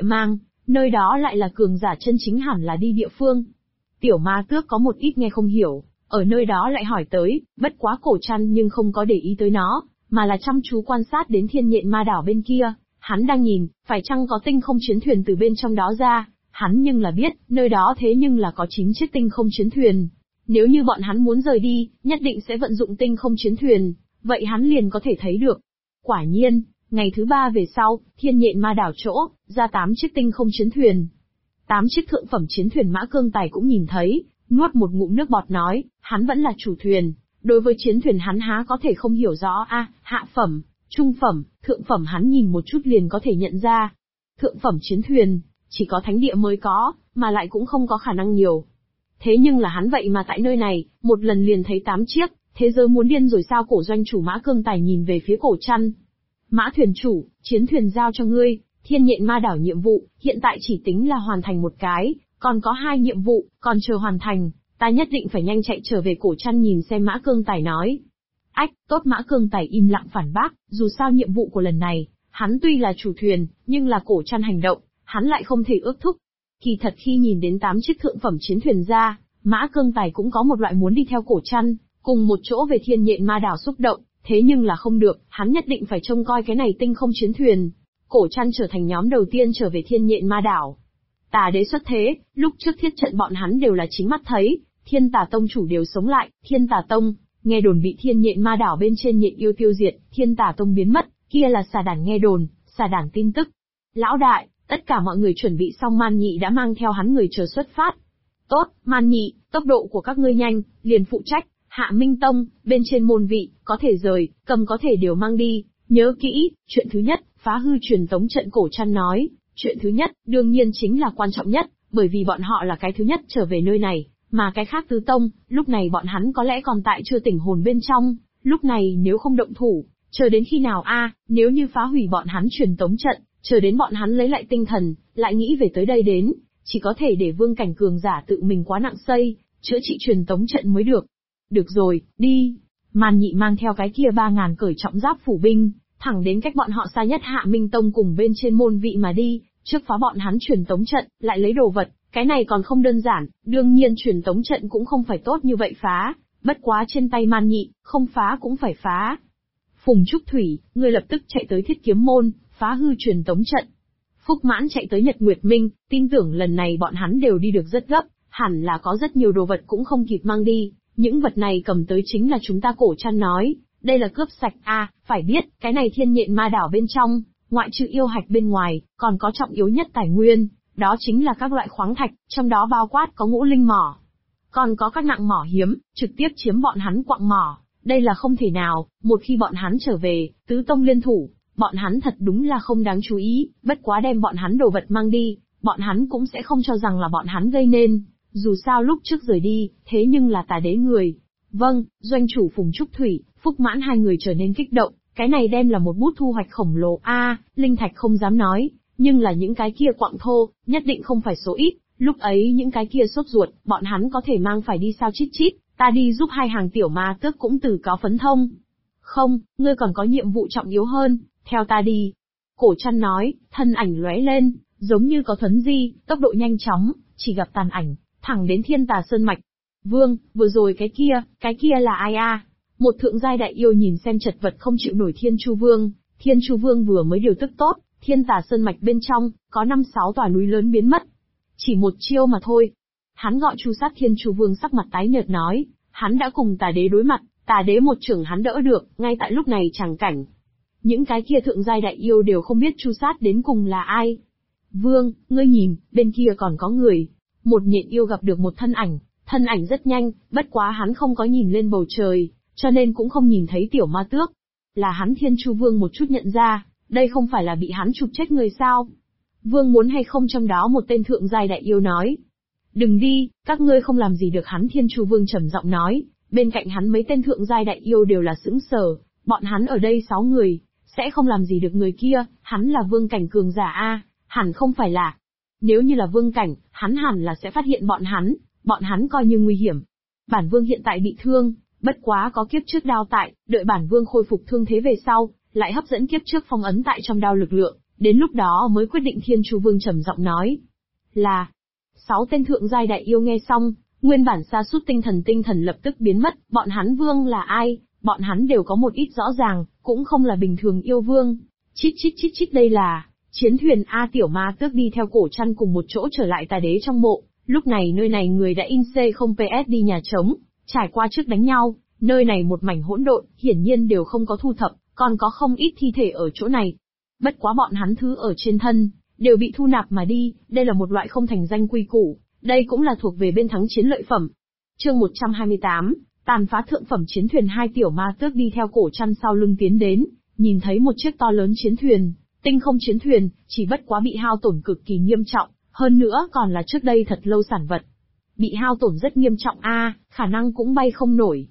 mang, nơi đó lại là cường giả chân chính hẳn là đi địa phương. Tiểu ma tước có một ít nghe không hiểu, ở nơi đó lại hỏi tới, bất quá Cổ Trăn nhưng không có để ý tới nó, mà là chăm chú quan sát đến thiên nhện ma đảo bên kia, hắn đang nhìn, phải chăng có tinh không chiến thuyền từ bên trong đó ra, hắn nhưng là biết, nơi đó thế nhưng là có 9 chiếc tinh không chiến thuyền. Nếu như bọn hắn muốn rời đi, nhất định sẽ vận dụng tinh không chiến thuyền, vậy hắn liền có thể thấy được. Quả nhiên, ngày thứ 3 về sau, thiên nhện ma đảo chỗ, ra 8 chiếc tinh không chiến thuyền. 8 chiếc thượng phẩm chiến thuyền Mã Cương Tài cũng nhìn thấy, nuốt một ngụm nước bọt nói, hắn vẫn là chủ thuyền, đối với chiến thuyền hắn há có thể không hiểu rõ hạ phẩm, trung phẩm, thượng phẩm hắn nhìn một chút liền có thể nhận ra. Thượng phẩm chiến thuyền, chỉ có thánh địa mới có, mà lại cũng không có khả năng nhiều. Thế nhưng là hắn vậy mà tại nơi này, một lần liền thấy 8 chiếc, thế giới muốn điên rồi sao? Cổ doanh chủ Mã Cương Tài nhìn về phía Cổ Trăn. Mã thuyền chủ, chiến thuyền giao cho ngươi, thiên nhện ma đảo nhiệm vụ, hiện tại chỉ tính là hoàn thành một cái, còn có 2 nhiệm vụ, còn chờ hoàn thành, ta nhất định phải nhanh chạy trở về. Cổ Trăn nhìn xem Mã Cương Tài nói. Ách, tốt. Mã Cương Tài im lặng phản bác, dù sao nhiệm vụ của lần này, hắn tuy là chủ thuyền, nhưng là Cổ Trăn hành động, hắn lại không thể ước thúc. Kỳ thật khi nhìn đến 8 chiếc thượng phẩm chiến thuyền ra, Mã Cương Tài cũng có một loại muốn đi theo Cổ Trăn, cùng một chỗ về thiên nhện ma đảo xúc động, thế nhưng là không được, hắn nhất định phải trông coi cái này tinh không chiến thuyền. Cổ Trăn trở thành nhóm đầu tiên trở về thiên nhện ma đảo. Tà đế xuất thế, lúc trước thiết trận bọn hắn đều là chính mắt thấy, thiên tà tông chủ đều sống lại, thiên tà tông, nghe đồn bị thiên nhện ma đảo bên trên nhện yêu tiêu diệt, thiên tà tông biến mất, kia là xà đản nghe đồn, xà đản tin tức. Lão đại, tất cả mọi người chuẩn bị xong, Man Nhị đã mang theo hắn người chờ xuất phát. Tốt, Man Nhị, tốc độ của các ngươi nhanh, liền phụ trách, Hạ Minh Tông, bên trên môn vị, có thể rời, cầm có thể đều mang đi, nhớ kỹ, chuyện thứ nhất, phá hư truyền tống trận. Cổ Trăn nói, chuyện thứ nhất, đương nhiên chính là quan trọng nhất, bởi vì bọn họ là cái thứ nhất trở về nơi này, mà cái khác tứ tông, lúc này bọn hắn có lẽ còn tại chưa tỉnh hồn bên trong, lúc này nếu không động thủ, chờ đến khi nào nếu như phá hủy bọn hắn truyền tống trận, chờ đến bọn hắn lấy lại tinh thần, lại nghĩ về tới đây đến, chỉ có thể để vương cảnh cường giả tự mình quá nặng xây, chữa trị truyền tống trận mới được. Được rồi, đi. Man Nhị mang theo cái kia 3.000 cởi trọng giáp phủ binh, thẳng đến cách bọn họ xa nhất Hạ Minh Tông cùng bên trên môn vị mà đi, trước phá bọn hắn truyền tống trận, lại lấy đồ vật, cái này còn không đơn giản, đương nhiên truyền tống trận cũng không phải tốt như vậy phá, bất quá trên tay Man Nhị, không phá cũng phải phá. Phùng Trúc Thủy, ngươi lập tức chạy tới Thiết Kiếm môn, phá hư truyền tống trận. Phúc Mãn chạy tới Nhật Nguyệt Minh, tin tưởng lần này bọn hắn đều đi được rất gấp, hẳn là có rất nhiều đồ vật cũng không kịp mang đi, những vật này cầm tới chính là chúng ta. Cổ Trăn nói, đây là cướp sạch phải biết, cái này thiên nhện ma đảo bên trong, ngoại trừ yêu hạch bên ngoài, còn có trọng yếu nhất tài nguyên, đó chính là các loại khoáng thạch, trong đó bao quát có ngũ linh mỏ. Còn có các nặng mỏ hiếm, trực tiếp chiếm bọn hắn quặng mỏ, đây là không thể nào, một khi bọn hắn trở về, tứ tông liên thủ, bọn hắn thật đúng là không đáng chú ý, bất quá đem bọn hắn đồ vật mang đi, bọn hắn cũng sẽ không cho rằng là bọn hắn gây nên, dù sao lúc trước rời đi, thế nhưng là tà đế người. Vâng, doanh chủ Phùng Trúc Thủy, Phúc Mãn hai người trở nên kích động, cái này đem là một bút thu hoạch khổng lồ linh thạch không dám nói, nhưng là những cái kia quặng thô, nhất định không phải số ít, lúc ấy những cái kia sốt ruột, bọn hắn có thể mang phải đi sao chít chít, ta đi giúp hai hàng tiểu ma tước cũng từ cáo phấn thông. Không, ngươi còn có nhiệm vụ trọng yếu hơn, theo ta đi. Cổ Trăn nói, thân ảnh lóe lên, giống như có thuấn di, tốc độ nhanh chóng, chỉ gặp tàn ảnh, thẳng đến Thiên Tà Sơn Mạch. Vương, vừa rồi cái kia là ai Một thượng giai đại yêu nhìn xem chật vật không chịu nổi Thiên Chu Vương vừa mới điều tức tốt, Thiên Tà Sơn Mạch bên trong, có 5-6 tòa núi lớn biến mất. Chỉ một chiêu mà thôi. Hắn gọi Chu Sát. Thiên Chu Vương sắc mặt tái nhợt nói, hắn đã cùng tà đế đối mặt, tà đế một chưởng hắn đỡ được, ngay tại lúc này chẳng cảnh. Những cái kia thượng giai đại yêu đều không biết Chu Sát đến cùng là ai. Vương, ngươi nhìn, bên kia còn có người. Một nhện yêu gặp được một thân ảnh rất nhanh, bất quá hắn không có nhìn lên bầu trời, cho nên cũng không nhìn thấy tiểu ma tước. Là hắn. Thiên Chu Vương một chút nhận ra, đây không phải là bị hắn chụp chết người sao? Vương muốn hay không? Trong đó một tên thượng giai đại yêu nói. Đừng đi, các ngươi không làm gì được hắn. Thiên Chu Vương trầm giọng nói, bên cạnh hắn mấy tên thượng giai đại yêu đều là sững sờ, bọn hắn ở đây 6 người, sẽ không làm gì được người kia, hắn là vương cảnh cường giả hẳn không phải là. Nếu như là vương cảnh, hắn hẳn là sẽ phát hiện bọn hắn coi như nguy hiểm. Bản vương hiện tại bị thương, bất quá có kiếp trước đao tại, đợi bản vương khôi phục thương thế về sau, lại hấp dẫn kiếp trước phong ấn tại trong đao lực lượng, Đến lúc đó mới quyết định. Thiên Chu Vương trầm giọng nói. Là. 6 tên thượng giai đại yêu nghe xong, nguyên bản sa sút tinh thần lập tức biến mất. Bọn hắn vương là ai? Bọn hắn đều có một ít rõ ràng, cũng không là bình thường yêu vương. Chít chít chít chít, đây là chiến thuyền A. Tiểu Ma Tước đi theo Cổ Trăn cùng một chỗ trở lại Tà Đế trong mộ. Lúc này nơi này người đã in C0 PS đi nhà trống, trải qua trước đánh nhau, nơi này một mảnh hỗn độn, hiển nhiên đều không có thu thập, còn có không ít thi thể ở chỗ này. Bất quá bọn hắn thứ ở trên thân, đều bị thu nạp mà đi, đây là một loại không thành danh quy củ, đây cũng là thuộc về bên thắng chiến lợi phẩm. Chương 128, tàn phá thượng phẩm chiến thuyền. 2 Tiểu Ma Tước đi theo Cổ Trăn sau lưng tiến đến, nhìn thấy một chiếc to lớn chiến thuyền, tinh không chiến thuyền, chỉ bất quá bị hao tổn cực kỳ nghiêm trọng, hơn nữa còn là trước đây thật lâu sản vật. Bị hao tổn rất nghiêm trọng khả năng cũng bay không nổi.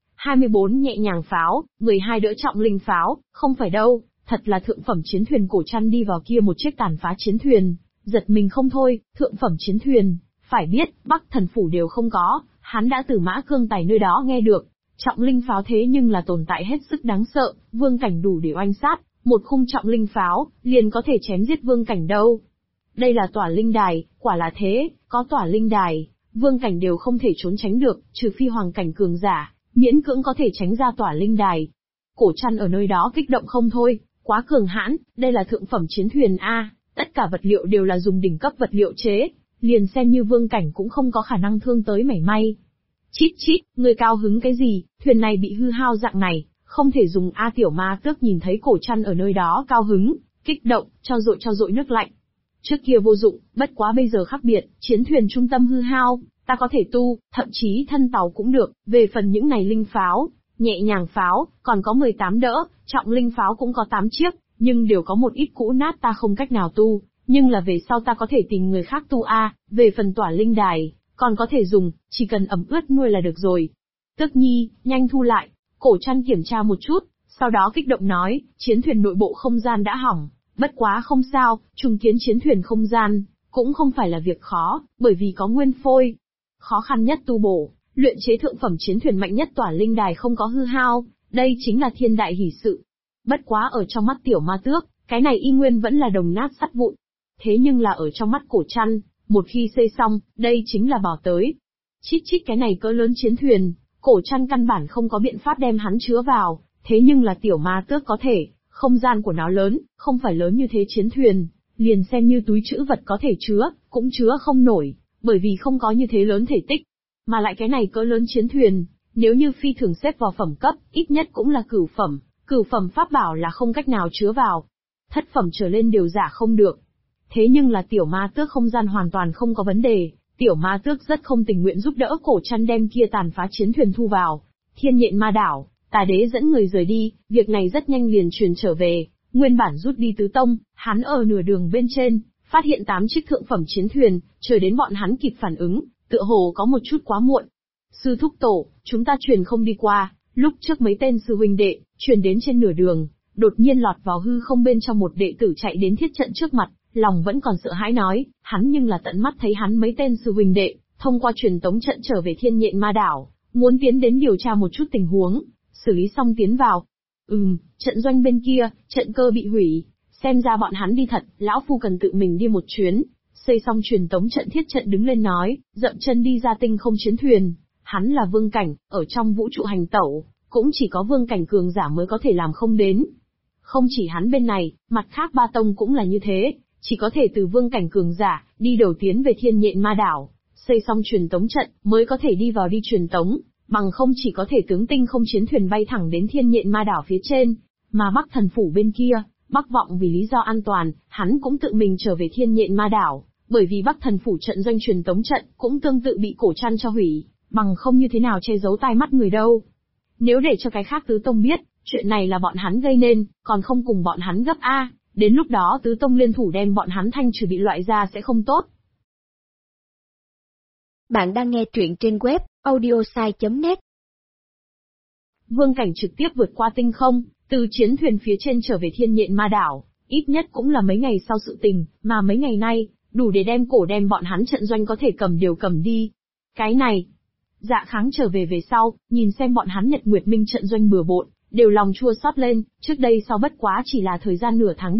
24 nhẹ nhàng pháo, 12 đỡ trọng linh pháo, không phải đâu, thật là thượng phẩm chiến thuyền. Cổ Trăn đi vào kia một chiếc tàn phá chiến thuyền, giật mình không thôi. Thượng phẩm chiến thuyền, phải biết, Bắc Thần Phủ đều không có, hắn đã từ Mã Cương Tài nơi đó nghe được. Trọng linh pháo thế nhưng là tồn tại hết sức đáng sợ, vương cảnh đủ để oanh sát, một khung trọng linh pháo, liền có thể chém giết vương cảnh đâu. Đây là tỏa linh đài, quả là thế, có tỏa linh đài, vương cảnh đều không thể trốn tránh được, trừ phi hoàng cảnh cường giả, miễn cưỡng có thể tránh ra tỏa linh đài. Cổ Trăn ở nơi đó kích động không thôi, quá cường hãn, đây là thượng phẩm chiến thuyền tất cả vật liệu đều là dùng đỉnh cấp vật liệu chế, liền xem như vương cảnh cũng không có khả năng thương tới mảy may. Chít chít, người cao hứng cái gì, thuyền này bị hư hao dạng này, không thể dùng Tiểu Ma Tước nhìn thấy Cổ Trăn ở nơi đó cao hứng, kích động, cho dội nước lạnh. Trước kia vô dụng, bất quá bây giờ khác biệt, chiến thuyền trung tâm hư hao, ta có thể tu, thậm chí thân tàu cũng được. Về phần những này linh pháo, nhẹ nhàng pháo, còn có 18 đỡ, trọng linh pháo cũng có 8 chiếc, nhưng đều có một ít cũ nát ta không cách nào tu, nhưng là về sau ta có thể tìm người khác tu Về phần tỏa linh đài, còn có thể dùng, chỉ cần ẩm ướt nuôi là được rồi. Tước Nhi, nhanh thu lại. Cổ Trăn kiểm tra một chút, sau đó kích động nói, chiến thuyền nội bộ không gian đã hỏng, bất quá không sao, trùng kiến chiến thuyền không gian, cũng không phải là việc khó, bởi vì có nguyên phôi. Khó khăn nhất tu bổ, luyện chế thượng phẩm chiến thuyền mạnh nhất tỏa linh đài không có hư hao, đây chính là thiên đại hỷ sự. Bất quá ở trong mắt Tiểu Ma Tước, cái này y nguyên vẫn là đồng nát sắt vụn. Thế nhưng là ở trong mắt Cổ Trăn, một khi xây xong, đây chính là bảo tới. Chít chít, cái này cỡ lớn chiến thuyền, Cổ Trăn căn bản không có biện pháp đem hắn chứa vào, thế nhưng là Tiểu Ma Tước có thể, không gian của nó lớn, không phải lớn như thế chiến thuyền, liền xem như túi trữ vật có thể chứa, cũng chứa không nổi, bởi vì không có như thế lớn thể tích. Mà lại cái này cỡ lớn chiến thuyền, nếu như phi thường xếp vào phẩm cấp, ít nhất cũng là cửu phẩm pháp bảo là không cách nào chứa vào. Thất phẩm trở lên đều giả không được. Thế nhưng là Tiểu Ma Tước không gian hoàn toàn không có vấn đề, Tiểu Ma Tước rất không tình nguyện giúp đỡ Cổ Trăn đem kia tàn phá chiến thuyền thu vào. Thiên Nhện Ma Đảo, Tà Đế dẫn người rời đi, việc này rất nhanh liền truyền trở về, nguyên bản rút đi tứ tông, hắn ở nửa đường bên trên, phát hiện 8 chiếc thượng phẩm chiến thuyền, chờ đến bọn hắn kịp phản ứng, tựa hồ có một chút quá muộn. Sư thúc tổ, chúng ta truyền không đi qua, lúc trước mấy tên sư huynh đệ, truyền đến trên nửa đường, đột nhiên lọt vào hư không bên trong một đệ tử chạy đến thiết trận trước mặt, lòng vẫn còn sợ hãi nói, hắn nhưng là tận mắt thấy hắn mấy tên sư huynh đệ, thông qua truyền tống trận trở về Thiên Nhện Ma Đảo, muốn tiến đến điều tra một chút tình huống, xử lý xong tiến vào. Trận doanh bên kia, trận cơ bị hủy, xem ra bọn hắn đi thật, lão phu cần tự mình đi một chuyến. Xây xong truyền tống trận thiết trận đứng lên nói, dậm chân đi ra tinh không chiến thuyền, hắn là vương cảnh, ở trong vũ trụ hành tẩu, cũng chỉ có vương cảnh cường giả mới có thể làm không đến. Không chỉ hắn bên này, mặt khác ba tông cũng là như thế, chỉ có thể từ vương cảnh cường giả, đi đầu tiến về Thiên Nhện Ma Đảo, xây xong truyền tống trận, mới có thể đi vào đi truyền tống, bằng không chỉ có thể tướng tinh không chiến thuyền bay thẳng đến Thiên Nhện Ma Đảo phía trên, mà Bắc Thần Phủ bên kia, Bắc Vọng vì lý do an toàn, hắn cũng tự mình trở về Thiên Nhện Ma Đảo, bởi vì Bắc Thần Phủ trận doanh truyền tống trận cũng tương tự bị Cổ Trăn cho hủy, bằng không như thế nào che giấu tai mắt người đâu. Nếu để cho cái khác tứ tông biết, chuyện này là bọn hắn gây nên, còn không cùng bọn hắn gấp đến lúc đó tứ tông liên thủ đem bọn hắn thanh trừ bị loại ra sẽ không tốt. Bạn đang nghe truyện trên web audiosai.net. Vương cảnh trực tiếp vượt qua tinh không, từ chiến thuyền phía trên trở về Thiên Nhện Ma Đảo, ít nhất cũng là mấy ngày sau sự tình, mà mấy ngày nay, đủ để đem bọn hắn trận doanh có thể cầm đi. Cái này, Dạ Kháng trở về sau, nhìn xem bọn hắn Nhật Nguyệt Minh trận doanh bừa bộn, đều lòng chua xót lên, trước đây sau bất quá chỉ là thời gian nửa tháng đi,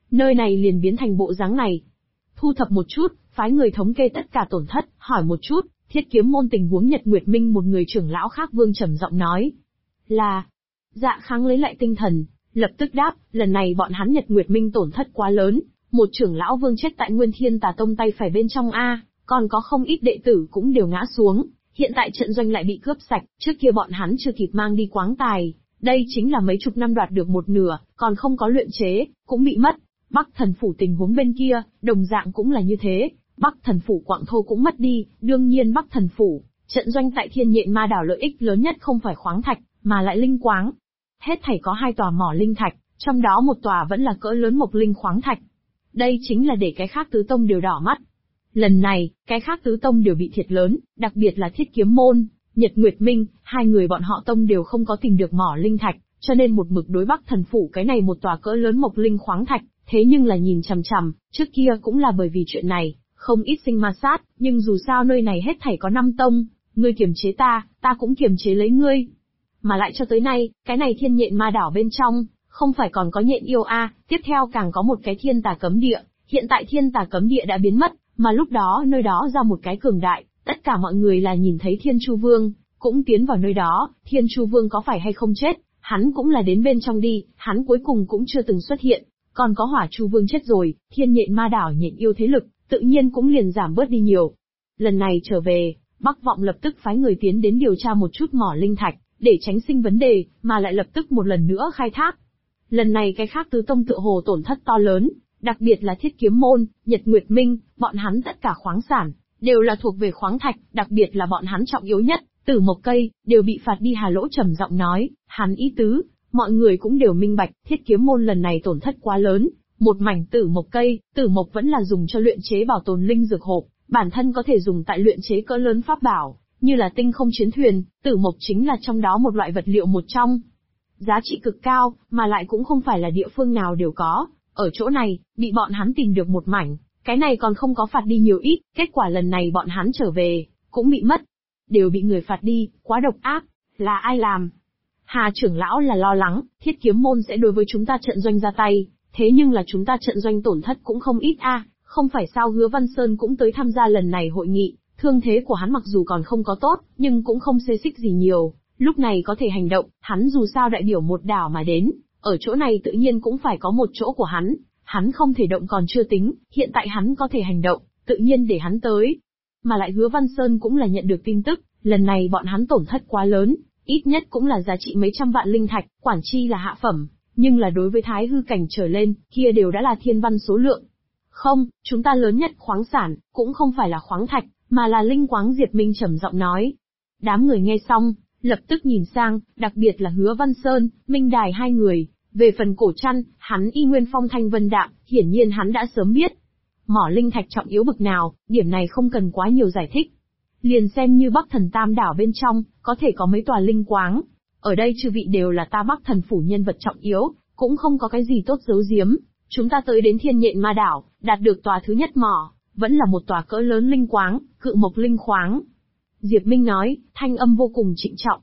nơi này liền biến thành bộ dáng này. Thu thập một chút, phái người thống kê tất cả tổn thất, hỏi một chút, Thiết Kiếm môn tình huống Nhật Nguyệt Minh một người trưởng lão khác Vương trầm giọng nói. Là, Dạ Kháng lấy lại tinh thần, lập tức đáp, lần này bọn hắn Nhật Nguyệt Minh tổn thất quá lớn, một trưởng lão Vương chết tại Nguyên Thiên Tà Tông tay phải bên trong a, còn có không ít đệ tử cũng đều ngã xuống, hiện tại trận doanh lại bị cướp sạch, trước kia bọn hắn chưa kịp mang đi quáng tài, đây chính là mấy chục năm đoạt được một nửa, còn không có luyện chế, cũng bị mất. Bắc Thần Phủ tình huống bên kia, đồng dạng cũng là như thế, Bắc Thần Phủ Quặng Thô cũng mất đi, đương nhiên Bắc Thần Phủ, trận doanh tại Thiên Nhện Ma Đảo lợi ích lớn nhất không phải khoáng thạch, mà lại linh quáng. Hết thảy có 2 tòa mỏ linh thạch, trong đó một tòa vẫn là cỡ lớn mộc linh khoáng thạch. Đây chính là để cái khác tứ tông đều đỏ mắt. Lần này, cái khác tứ tông đều bị thiệt lớn, đặc biệt là Thiết Kiếm môn, Nhật Nguyệt Minh, 2 người bọn họ tông đều không có tìm được mỏ linh thạch, cho nên một mực đối Bắc Thần Phủ cái này một tòa cỡ lớn mộc linh khoáng thạch, thế nhưng là nhìn chằm chằm, trước kia cũng là bởi vì chuyện này, không ít sinh ma sát, nhưng dù sao nơi này hết thảy có 5 tông, ngươi kiềm chế ta cũng kiềm chế lấy ngươi. Mà lại cho tới nay, cái này Thiên Nhện Ma Đảo bên trong, không phải còn có nhện yêu tiếp theo càng có một cái Thiên Tà Cấm Địa, hiện tại Thiên Tà Cấm Địa đã biến mất, mà lúc đó nơi đó ra một cái cường đại, tất cả mọi người là nhìn thấy Thiên Chu Vương, cũng tiến vào nơi đó, Thiên Chu Vương có phải hay không chết, hắn cũng là đến bên trong đi, hắn cuối cùng cũng chưa từng xuất hiện, còn có Hỏa Chu Vương chết rồi, Thiên Nhện Ma Đảo nhện yêu thế lực, tự nhiên cũng liền giảm bớt đi nhiều. Lần này trở về, Bắc Vọng lập tức phái người tiến đến điều tra một chút mỏ linh thạch, để tránh sinh vấn đề, mà lại lập tức một lần nữa khai thác. Lần này cái khác tứ tông tựa hồ tổn thất to lớn, đặc biệt là Thiết Kiếm môn, Nhật Nguyệt Minh, bọn hắn tất cả khoáng sản, đều là thuộc về khoáng thạch, đặc biệt là bọn hắn trọng yếu nhất, Tử Mộc Cây, đều bị phạt đi. Hà Lỗ trầm giọng nói, hắn ý tứ, mọi người cũng đều minh bạch, Thiết Kiếm môn lần này tổn thất quá lớn, một mảnh Tử Mộc Cây, Tử Mộc vẫn là dùng cho luyện chế bảo tồn linh dược hộp, bản thân có thể dùng tại luyện chế cỡ lớn pháp bảo, như là tinh không chiến thuyền, Tử Mộc chính là trong đó một loại vật liệu một trong. Giá trị cực cao, mà lại cũng không phải là địa phương nào đều có, ở chỗ này, bị bọn hắn tìm được một mảnh, cái này còn không có phạt đi nhiều ít, kết quả lần này bọn hắn trở về, cũng bị mất. Đều bị người phạt đi, quá độc ác, là ai làm? Hà trưởng lão là lo lắng, Thiết Kiếm môn sẽ đối với chúng ta trận doanh ra tay, thế nhưng là chúng ta trận doanh tổn thất cũng không ít không phải sao Hứa Văn Sơn cũng tới tham gia lần này hội nghị, thương thế của hắn mặc dù còn không có tốt, nhưng cũng không xê xích gì nhiều, lúc này có thể hành động, hắn dù sao đại biểu một đảo mà đến, ở chỗ này tự nhiên cũng phải có một chỗ của hắn không thể động còn chưa tính, hiện tại hắn có thể hành động, tự nhiên để hắn tới. Mà lại Hứa Văn Sơn cũng là nhận được tin tức, lần này bọn hắn tổn thất quá lớn, ít nhất cũng là giá trị mấy trăm vạn linh thạch, quản chi là hạ phẩm, nhưng là đối với thái hư cảnh trở lên, kia đều đã là thiên văn số lượng. Không, chúng ta lớn nhất khoáng sản, cũng không phải là khoáng thạch, mà là linh quáng. Diệp Minh trầm giọng nói. Đám người nghe xong, lập tức nhìn sang, đặc biệt là Hứa Văn Sơn, Minh Đài 2 người. Về phần Cổ Trăn, hắn y nguyên phong thanh vân đạm, hiển nhiên hắn đã sớm biết. Mỏ linh thạch trọng yếu bực nào, điểm này không cần quá nhiều giải thích. Liền xem như Bắc Thần Tam đảo bên trong, có thể có mấy tòa linh quáng. Ở đây chư vị đều là ta Bắc Thần phủ nhân vật trọng yếu, cũng không có cái gì tốt giấu giếm. Chúng ta tới đến Thiên Nhện Ma Đảo, đạt được tòa thứ nhất mỏ, vẫn là một tòa cỡ lớn linh quáng, Cự Mộc linh khoáng. Diệp Minh nói, thanh âm vô cùng trịnh trọng.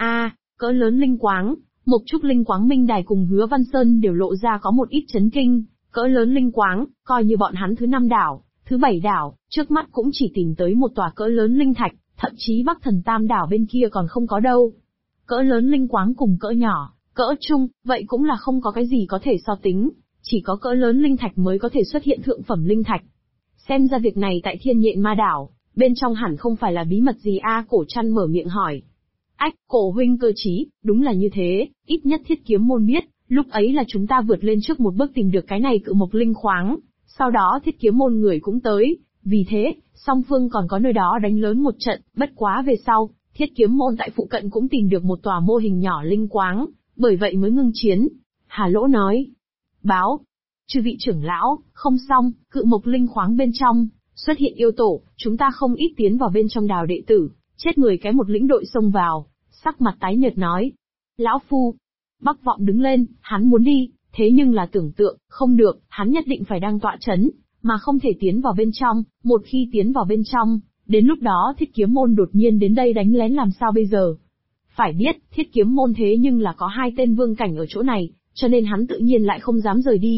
Cỡ lớn linh quáng, Mộc Trúc linh quáng. Minh Đài cùng Hứa Văn Sơn đều lộ ra có một ít chấn kinh, cỡ lớn linh quáng, coi như bọn hắn thứ 5 đảo, thứ 7 đảo, trước mắt cũng chỉ tìm tới một tòa cỡ lớn linh thạch, thậm chí Bắc Thần Tam đảo bên kia còn không có đâu. Cỡ lớn linh quáng cùng cỡ nhỏ, cỡ trung, vậy cũng là không có cái gì có thể so tính, chỉ có cỡ lớn linh thạch mới có thể xuất hiện thượng phẩm linh thạch. Xem ra việc này tại Thiên Nhện Ma Đảo, bên trong hẳn không phải là bí mật gì Cổ Trăn mở miệng hỏi. Cổ huynh cơ trí, đúng là như thế, ít nhất Thiết Kiếm môn biết, lúc ấy là chúng ta vượt lên trước một bước tìm được cái này Cự Mộc linh khoáng, sau đó Thiết Kiếm môn người cũng tới, vì thế, song phương còn có nơi đó đánh lớn một trận, bất quá về sau, Thiết Kiếm môn tại phụ cận cũng tìm được một tòa mô hình nhỏ linh quáng, bởi vậy mới ngưng chiến. Hà Lỗ nói, báo, chư vị trưởng lão, không xong, Cự Mộc linh khoáng bên trong, xuất hiện yêu tổ, chúng ta không ít tiến vào bên trong đào đệ tử, chết người cái một lĩnh đội xông vào, sắc mặt tái nhợt nói. Lão Phu, Bắc Vọng đứng lên, hắn muốn đi, thế nhưng là tưởng tượng, không được, hắn nhất định phải đang tọa chấn, mà không thể tiến vào bên trong, một khi tiến vào bên trong, đến lúc đó Thiết Kiếm môn đột nhiên đến đây đánh lén làm sao bây giờ? Phải biết, Thiết Kiếm môn thế nhưng là có 2 tên vương cảnh ở chỗ này, cho nên hắn tự nhiên lại không dám rời đi.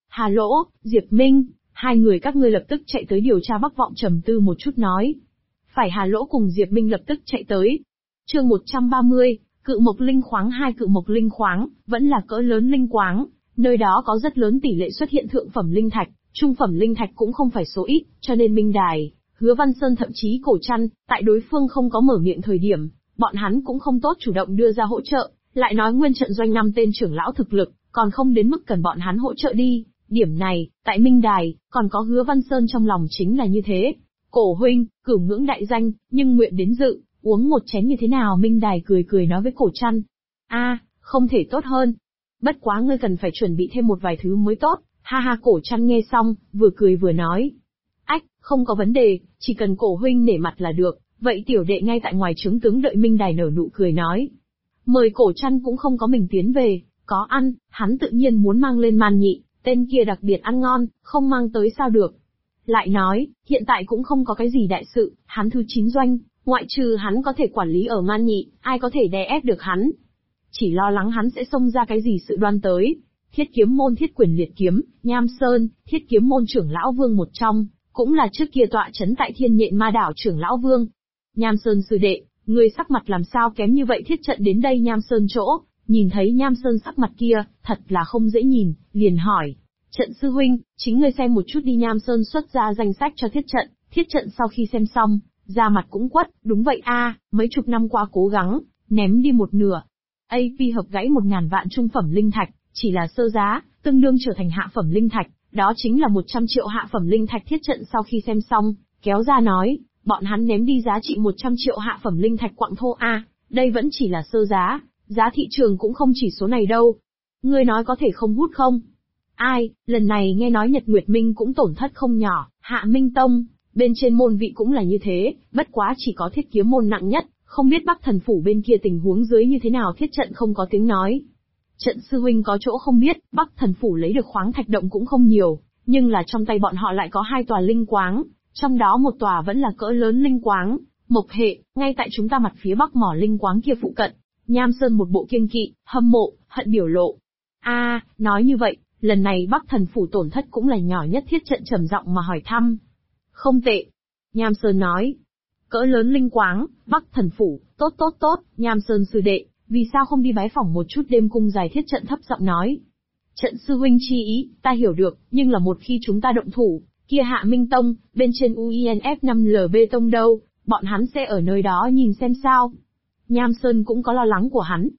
Hà Lỗ, Diệp Minh, hai người các ngươi lập tức chạy tới điều tra Bắc Vọng trầm tư một chút nói. Phải. Hà Lỗ cùng Diệp Minh lập tức chạy tới. Chương 130, Cự Mộc Linh Khoáng. Hai cự mộc linh khoáng, vẫn là cỡ lớn linh quáng, nơi đó có rất lớn tỷ lệ xuất hiện thượng phẩm linh thạch, trung phẩm linh thạch cũng không phải số ít, cho nên Minh Đài, Hứa Văn Sơn thậm chí Cổ Trăn, tại đối phương không có mở miệng thời điểm, bọn hắn cũng không tốt chủ động đưa ra hỗ trợ, lại nói nguyên trận doanh 5 tên trưởng lão thực lực, còn không đến mức cần bọn hắn hỗ trợ đi. Điểm này, tại Minh Đài, còn có Hứa Văn Sơn trong lòng chính là như thế. Cổ huynh, cửu ngưỡng đại danh, nhưng nguyện đến dự, uống một chén như thế nào? Minh Đài cười cười nói với Cổ Trăn. Không thể tốt hơn. Bất quá ngươi cần phải chuẩn bị thêm một vài thứ mới tốt. Ha ha. Cổ Trăn nghe xong, vừa cười vừa nói. Không có vấn đề, chỉ cần Cổ huynh nể mặt là được, vậy tiểu đệ ngay tại ngoài trướng tướng đợi. Minh Đài nở nụ cười nói. Mời. Cổ Trăn cũng không có mình tiến về, có ăn, hắn tự nhiên muốn mang lên Man Nhị, tên kia đặc biệt ăn ngon, không mang tới sao được. Lại nói, hiện tại cũng không có cái gì đại sự, hắn thứ 9 doanh, ngoại trừ hắn có thể quản lý ở Man Nhị, ai có thể đè ép được hắn. Chỉ lo lắng hắn sẽ xông ra cái gì sự đoan tới. Thiết Kiếm môn Thiết Quyền Liệt Kiếm, Nham Sơn, Thiết Kiếm môn trưởng lão vương một trong, cũng là trước kia tọa chấn tại Thiên Nhện Ma đảo trưởng lão vương. Nham Sơn sư đệ, ngươi sắc mặt làm sao kém như vậy? Thiết Trận đến đây Nham Sơn chỗ, nhìn thấy Nham Sơn sắc mặt kia, thật là không dễ nhìn, liền hỏi. Trận sư huynh, chính ngươi xem một chút đi. Nham Sơn xuất ra danh sách cho Thiết Trận. Thiết Trận sau khi xem xong, da mặt cũng quất, đúng vậy mấy chục năm qua cố gắng, ném đi một nửa. AP hợp gãy 1.000 vạn trung phẩm linh thạch, chỉ là sơ giá, tương đương trở thành hạ phẩm linh thạch, đó chính là 100 triệu hạ phẩm linh thạch. Thiết Trận sau khi xem xong, kéo ra nói, bọn hắn ném đi giá trị 100 triệu hạ phẩm linh thạch quặng thô đây vẫn chỉ là sơ giá, giá thị trường cũng không chỉ số này đâu. Ngươi nói có thể không hút không? Lần này nghe nói Nhật Nguyệt Minh cũng tổn thất không nhỏ, Hạ Minh Tông, bên trên môn vị cũng là như thế, bất quá chỉ có Thiết Kiếm môn nặng nhất, không biết Bắc Thần phủ bên kia tình huống dưới như thế nào. Thiết Trận không có tiếng nói. Trận sư huynh có chỗ không biết, Bắc Thần phủ lấy được khoáng thạch động cũng không nhiều, nhưng là trong tay bọn họ lại có 2 tòa linh quáng, trong đó một tòa vẫn là cỡ lớn linh quáng, mộc hệ, ngay tại chúng ta mặt phía bắc mỏ linh quáng kia phụ cận. Nham Sơn một bộ kiêng kỵ, hâm mộ, hận biểu lộ. Nói như vậy, lần này Bắc Thần phủ tổn thất cũng là nhỏ nhất. Thiết Trận trầm giọng mà hỏi thăm. Không tệ. Nham Sơn nói. Cỡ lớn linh quáng, Bắc Thần phủ, tốt. Nham Sơn sư đệ, vì sao không đi bái phỏng một chút đêm cung dài? Thiết Trận thấp giọng nói. Trận sư huynh chi ý, ta hiểu được, nhưng là một khi chúng ta động thủ, kia Hạ Minh Tông, bên trên UINF 5LB Tông đâu, bọn hắn sẽ ở nơi đó nhìn xem sao. Nham Sơn cũng có lo lắng của hắn.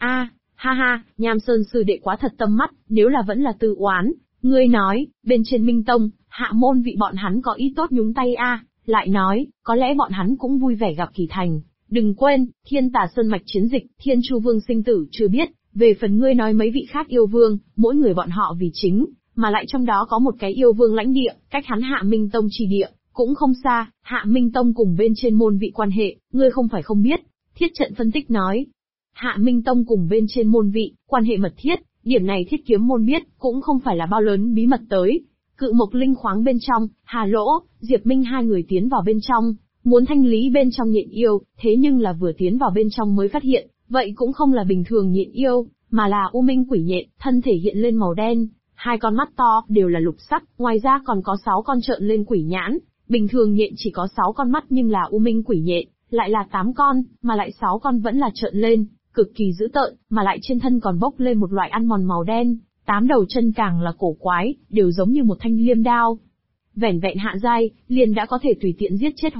Nham Sơn sư đệ quá thật tâm mắt, nếu là vẫn là tự oán, ngươi nói, bên trên Minh Tông, Hạ môn vị bọn hắn có ý tốt nhúng tay lại nói, có lẽ bọn hắn cũng vui vẻ gặp Kỳ Thành. Đừng quên, Thiên Tà Sơn mạch chiến dịch, Thiên Chu Vương sinh tử chưa biết, về phần ngươi nói mấy vị khác yêu vương, mỗi người bọn họ vì chính, mà lại trong đó có một cái yêu vương lãnh địa, cách hắn Hạ Minh Tông chi địa, cũng không xa. Hạ Minh Tông cùng bên trên môn vị quan hệ, ngươi không phải không biết. Thiết Trận phân tích nói. Hạ Minh Tông cùng bên trên môn vị, quan hệ mật thiết, điểm này Thiết Kiếm môn biết, cũng không phải là bao lớn bí mật tới. Cự Mộc Linh khoáng bên trong, Hà Lỗ, Diệp Minh hai người tiến vào bên trong, muốn thanh lý bên trong nhện yêu, thế nhưng là vừa tiến vào bên trong mới phát hiện, vậy cũng không là bình thường nhện yêu, mà là U Minh quỷ nhện, thân thể hiện lên màu đen, 2 con mắt to, đều là lục sắc, ngoài ra còn có 6 con trợn lên quỷ nhãn. Bình thường nhện chỉ có 6 con mắt nhưng là U Minh quỷ nhện, lại là 8 con, mà lại 6 con vẫn là trợn lên, cực kỳ dữ tợn, mà lại trên thân còn bốc lên một loại ăn mòn màu đen, 8 đầu chân càng là cổ quái, đều giống như một thanh liêm đao. Vẻn vẹn hạ giai, liền đã có thể tùy tiện giết chết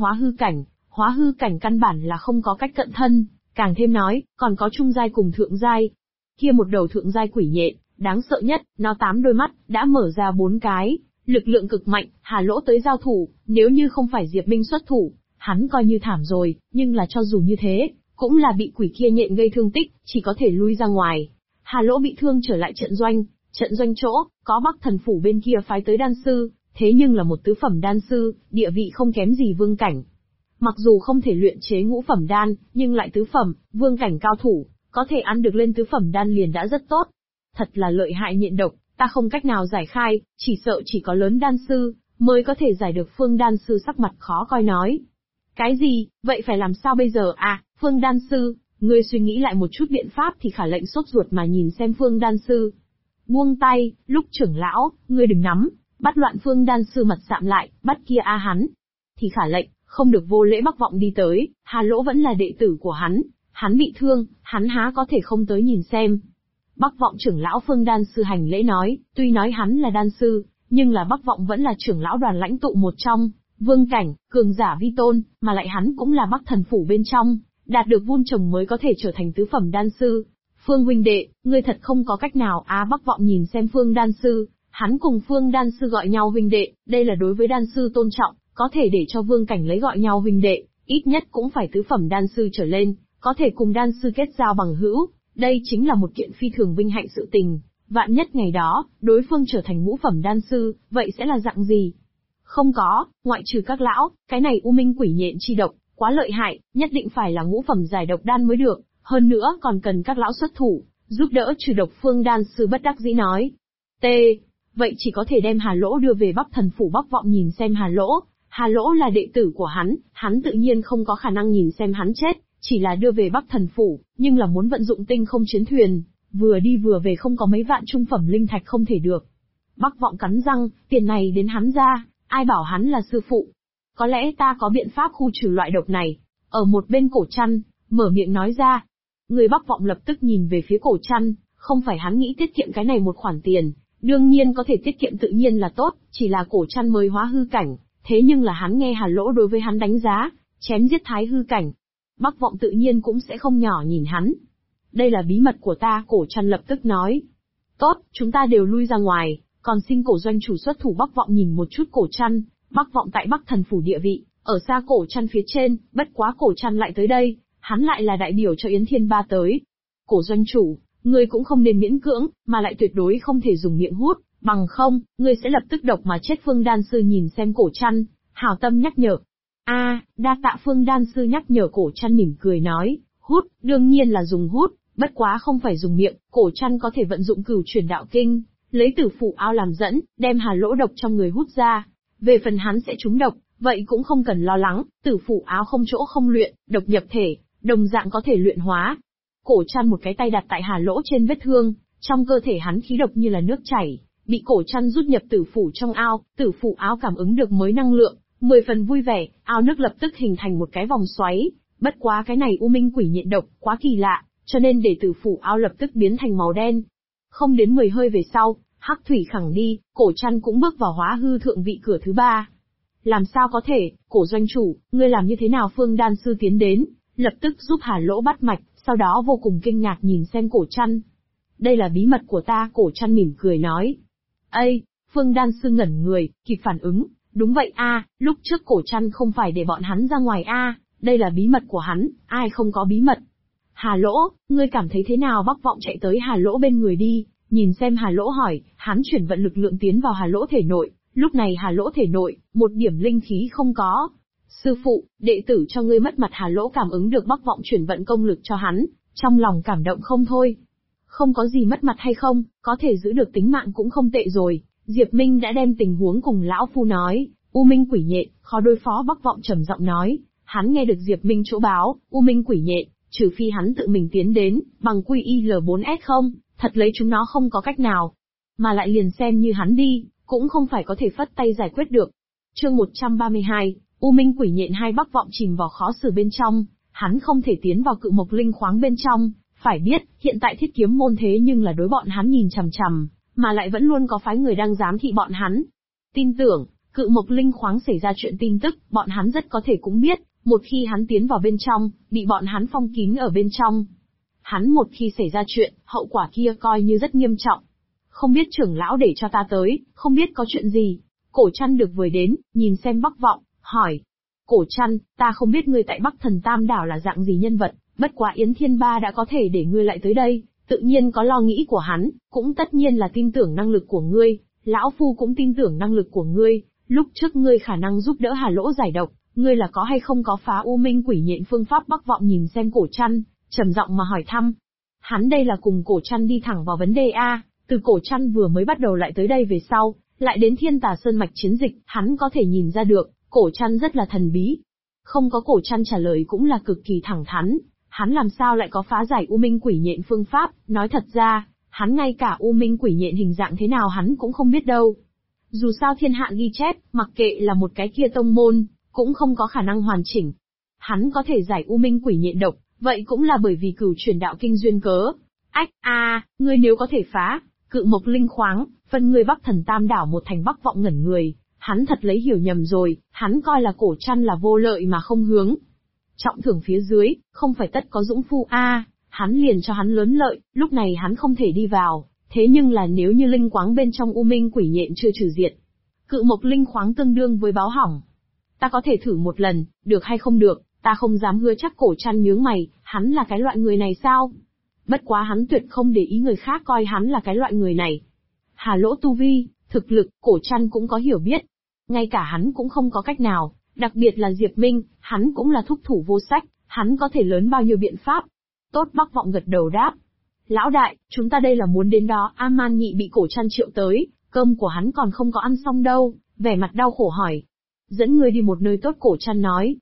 hóa hư cảnh căn bản là không có cách cận thân, càng thêm nói, còn có trung giai cùng thượng giai. Kia một đầu thượng giai quỷ nhện, đáng sợ nhất, nó 8 đôi mắt, đã mở ra 4 cái, lực lượng cực mạnh. Hà Lỗ tới giao thủ, nếu như không phải Diệp Minh xuất thủ, hắn coi như thảm rồi, nhưng là cho dù như thế, cũng là bị quỷ kia nhện gây thương tích, chỉ có thể lui ra ngoài. Hà Lỗ bị thương trở lại trận doanh chỗ, có Bắc Thần phủ bên kia phái tới đan sư, thế nhưng là một tứ phẩm đan sư, địa vị không kém gì vương cảnh. Mặc dù không thể luyện chế ngũ phẩm đan, nhưng lại tứ phẩm, vương cảnh cao thủ, có thể ăn được lên tứ phẩm đan liền đã rất tốt. Thật là lợi hại nhện độc, ta không cách nào giải khai, chỉ sợ chỉ có lớn đan sư mới có thể giải được. Phương đan sư sắc mặt khó coi nói. Cái gì, vậy phải làm sao bây giờ à? Phương đan sư, ngươi suy nghĩ lại một chút biện pháp. Thì Khả Lệnh sốt ruột mà nhìn xem Phương đan sư. Buông tay, Lúc trưởng lão, ngươi đừng nắm. Bắt Loạn Phương đan sư mặt sạm lại, bắt kia hắn. Thì khả lệnh, không được vô lễ. Bắc Vọng đi tới, Hà Lỗ vẫn là đệ tử của hắn bị thương, hắn há có thể không tới nhìn xem. Bắc Vọng trưởng lão Phương đan sư hành lễ nói, tuy nói hắn là đan sư, nhưng là Bắc Vọng vẫn là trưởng lão đoàn lãnh tụ một trong, vương cảnh, cường giả vi tôn, mà lại hắn cũng là Bắc Thần phủ bên trong, đạt được vun trồng mới có thể trở thành tứ phẩm đan sư. Phương huynh đệ, ngươi thật không có cách nào. Bắc Vọng nhìn xem Phương đan sư, hắn cùng Phương đan sư gọi nhau huynh đệ, đây là đối với đan sư tôn trọng, có thể để cho vương cảnh lấy gọi nhau huynh đệ, ít nhất cũng phải tứ phẩm đan sư trở lên, có thể cùng đan sư kết giao bằng hữu, đây chính là một kiện phi thường vinh hạnh sự tình. Vạn nhất ngày đó, đối phương trở thành ngũ phẩm đan sư, vậy sẽ là dạng gì? Không có, ngoại trừ các lão, cái này u minh quỷ nhện chi độc, quá lợi hại, nhất định phải là ngũ phẩm giải độc đan mới được, hơn nữa còn cần các lão xuất thủ, giúp đỡ trừ độc. Phương đan sư bất đắc dĩ nói. Vậy chỉ có thể đem Hà Lỗ đưa về Bắc Thần phủ. Bắc Vọng nhìn xem Hà Lỗ là đệ tử của hắn tự nhiên không có khả năng nhìn xem hắn chết, chỉ là đưa về Bắc Thần phủ, nhưng là muốn vận dụng tinh không chiến thuyền, vừa đi vừa về không có mấy vạn trung phẩm linh thạch không thể được. Bắc Vọng cắn răng, tiền này đến hắn ra, ai bảo hắn là sư phụ. Có lẽ ta có biện pháp khu trừ loại độc này. Ở một bên Cổ Trăn, mở miệng nói ra. Người Bắc Vọng lập tức nhìn về phía Cổ Trăn, không phải hắn nghĩ tiết kiệm cái này một khoản tiền, đương nhiên có thể tiết kiệm tự nhiên là tốt, chỉ là Cổ Trăn mới hóa hư cảnh, thế nhưng là hắn nghe Hà Lỗ đối với hắn đánh giá, chém giết thái hư cảnh. Bắc Vọng tự nhiên cũng sẽ không nhỏ nhìn hắn. Đây là bí mật của ta. Cổ Trăn lập tức nói. Tốt, chúng ta đều lui ra ngoài, còn xin Cổ doanh chủ xuất thủ. Bắc Vọng nhìn một chút Cổ Trăn, Bắc Vọng tại Bắc Thần phủ địa vị, ở xa Cổ Trăn phía trên, bất quá Cổ Trăn lại tới đây, hắn lại là đại biểu cho Yến Thiên Ba tới. Cổ doanh chủ, ngươi cũng không nên miễn cưỡng, mà lại tuyệt đối không thể dùng miệng hút, bằng không, ngươi sẽ lập tức độc mà chết. Phương đan sư nhìn xem Cổ Trăn, hảo tâm nhắc nhở. Đa tạ Phương đan sư nhắc nhở. Cổ Trăn mỉm cười nói, hút, đương nhiên là dùng hút, bất quá không phải dùng miệng. Cổ Trăn có thể vận dụng Cửu Chuyển Đạo Kinh, lấy Tử Phụ Áo làm dẫn, đem Hà Lỗ độc trong người hút ra. Về phần hắn sẽ trúng độc, vậy cũng không cần lo lắng, Tử Phụ Áo không chỗ không luyện, độc nhập thể, đồng dạng có thể luyện hóa. Cổ Trăn một cái tay đặt tại Hà Lỗ trên vết thương, trong cơ thể hắn khí độc như là nước chảy, bị Cổ Trăn rút nhập Tử Phủ trong ao. Tử Phụ Áo cảm ứng được mới năng lượng, 10 phần vui vẻ, ao nước lập tức hình thành một cái vòng xoáy. Bất quá cái này u minh quỷ nhện độc quá kỳ lạ, cho nên để Tử Phủ Áo lập tức biến thành màu đen. Không đến 10 hơi về sau, hắc thủy khẳng đi, Cổ Trăn cũng bước vào hóa hư thượng vị cửa thứ 3. Làm sao có thể? Cổ doanh chủ, ngươi làm như thế nào? Phương đan sư tiến đến, lập tức giúp Hà Lỗ bắt mạch, sau đó vô cùng kinh ngạc nhìn xem Cổ Trăn. Đây là bí mật của ta. Cổ Trăn mỉm cười nói. Phương đan sư ngẩn người, kịp phản ứng. Đúng vậy lúc trước Cổ Trăn không phải để bọn hắn ra ngoài đây là bí mật của hắn, ai không có bí mật. Hà Lỗ, ngươi cảm thấy thế nào? Bắc Vọng chạy tới Hà Lỗ bên người đi, nhìn xem Hà Lỗ hỏi, hắn chuyển vận lực lượng tiến vào Hà Lỗ thể nội, lúc này Hà Lỗ thể nội, một điểm linh khí không có. Sư phụ, đệ tử cho ngươi mất mặt. Hà Lỗ cảm ứng được Bắc Vọng chuyển vận công lực cho hắn, trong lòng cảm động không thôi. Không có gì mất mặt hay không, có thể giữ được tính mạng cũng không tệ rồi. Diệp Minh đã đem tình huống cùng lão phu nói, u minh quỷ nhện, khó đối phó. Bắc Vọng trầm giọng nói, hắn nghe được Diệp Minh chỗ báo, u minh quỷ nhện, trừ phi hắn tự mình tiến đến, bằng QIL4S không, thật lấy chúng nó không có cách nào. Mà lại liền xem như hắn đi, cũng không phải có thể phất tay giải quyết được. Chương 132, u minh quỷ nhện hai. Bắc Vọng chìm vào khó xử bên trong, hắn không thể tiến vào Cự Mộc Linh khoáng bên trong. Phải biết, hiện tại Thiết Kiếm môn thế nhưng là đối bọn hắn nhìn chằm chằm, mà lại vẫn luôn có phái người đang giám thị bọn hắn. Tin tưởng, Cự Mộc Linh khoáng xảy ra chuyện tin tức, bọn hắn rất có thể cũng biết, một khi hắn tiến vào bên trong, bị bọn hắn phong kín ở bên trong. Hắn một khi xảy ra chuyện, hậu quả kia coi như rất nghiêm trọng. Không biết trưởng lão để cho ta tới, không biết có chuyện gì. Cổ Trăn được vừa đến, nhìn xem Bắc Vọng, hỏi. Cổ Trăn, ta không biết ngươi tại Bắc Thần Tam Đảo là dạng gì nhân vật, bất quá Yến Thiên Ba đã có thể để ngươi lại tới đây, tự nhiên có lo nghĩ của hắn, cũng tất nhiên là tin tưởng năng lực của ngươi, lão phu cũng tin tưởng năng lực của ngươi, lúc trước ngươi khả năng giúp đỡ Hà Lỗ giải độc, ngươi là có hay không có phá u minh quỷ nhện phương pháp? Bắc Vọng nhìn xem Cổ Trăn, trầm giọng mà hỏi thăm. Hắn đây là cùng Cổ Trăn đi thẳng vào vấn đề từ Cổ Trăn vừa mới bắt đầu lại tới đây về sau, lại đến Thiên Tà Sơn mạch chiến dịch, hắn có thể nhìn ra được, Cổ Trăn rất là thần bí. Không có Cổ Trăn trả lời cũng là cực kỳ thẳng thắn, hắn làm sao lại có phá giải u minh quỷ nhện phương pháp? Nói thật ra, Hắn ngay cả U Minh quỷ nhện hình dạng thế nào hắn cũng không biết đâu. Dù sao thiên hạ ghi chép, mặc kệ là một cái kia tông môn, cũng không có khả năng hoàn chỉnh. Hắn có thể giải U Minh quỷ nhện độc, vậy cũng là bởi vì cửu truyền đạo kinh duyên cớ. Ách, ngươi nếu có thể phá, cự mộc linh khoáng, phân ngươi Bắc Thần Tam đảo một thành Bắc Vọng ngẩn người, hắn thật lấy hiểu nhầm rồi, hắn coi là cổ chăn là vô lợi mà không hướng. Trọng thưởng phía dưới, không phải tất có dũng phu hắn liền cho hắn lớn lợi, lúc này hắn không thể đi vào, thế nhưng là nếu như linh quáng bên trong U Minh quỷ nhện chưa trừ diệt, cự mộc linh khoáng tương đương với báo hỏng. Ta có thể thử một lần, được hay không được, ta không dám hứa chắc. Cổ chăn nhướng mày, hắn là cái loại người này sao? Bất quá hắn tuyệt không để ý người khác coi hắn là cái loại người này. Hà Lỗ tu vi, thực lực, cổ chăn cũng có hiểu biết. Ngay cả hắn cũng không có cách nào, đặc biệt là Diệp Minh, hắn cũng là thúc thủ vô sách, hắn có thể lớn bao nhiêu biện pháp. Tốt, Bắc Vọng gật đầu đáp. Lão đại, chúng ta đây là muốn đến đó. Man Nhị bị cổ chăn triệu tới, cơm của hắn còn không có ăn xong đâu, vẻ mặt đau khổ hỏi. Dẫn ngươi đi một nơi tốt. Cổ chăn nói.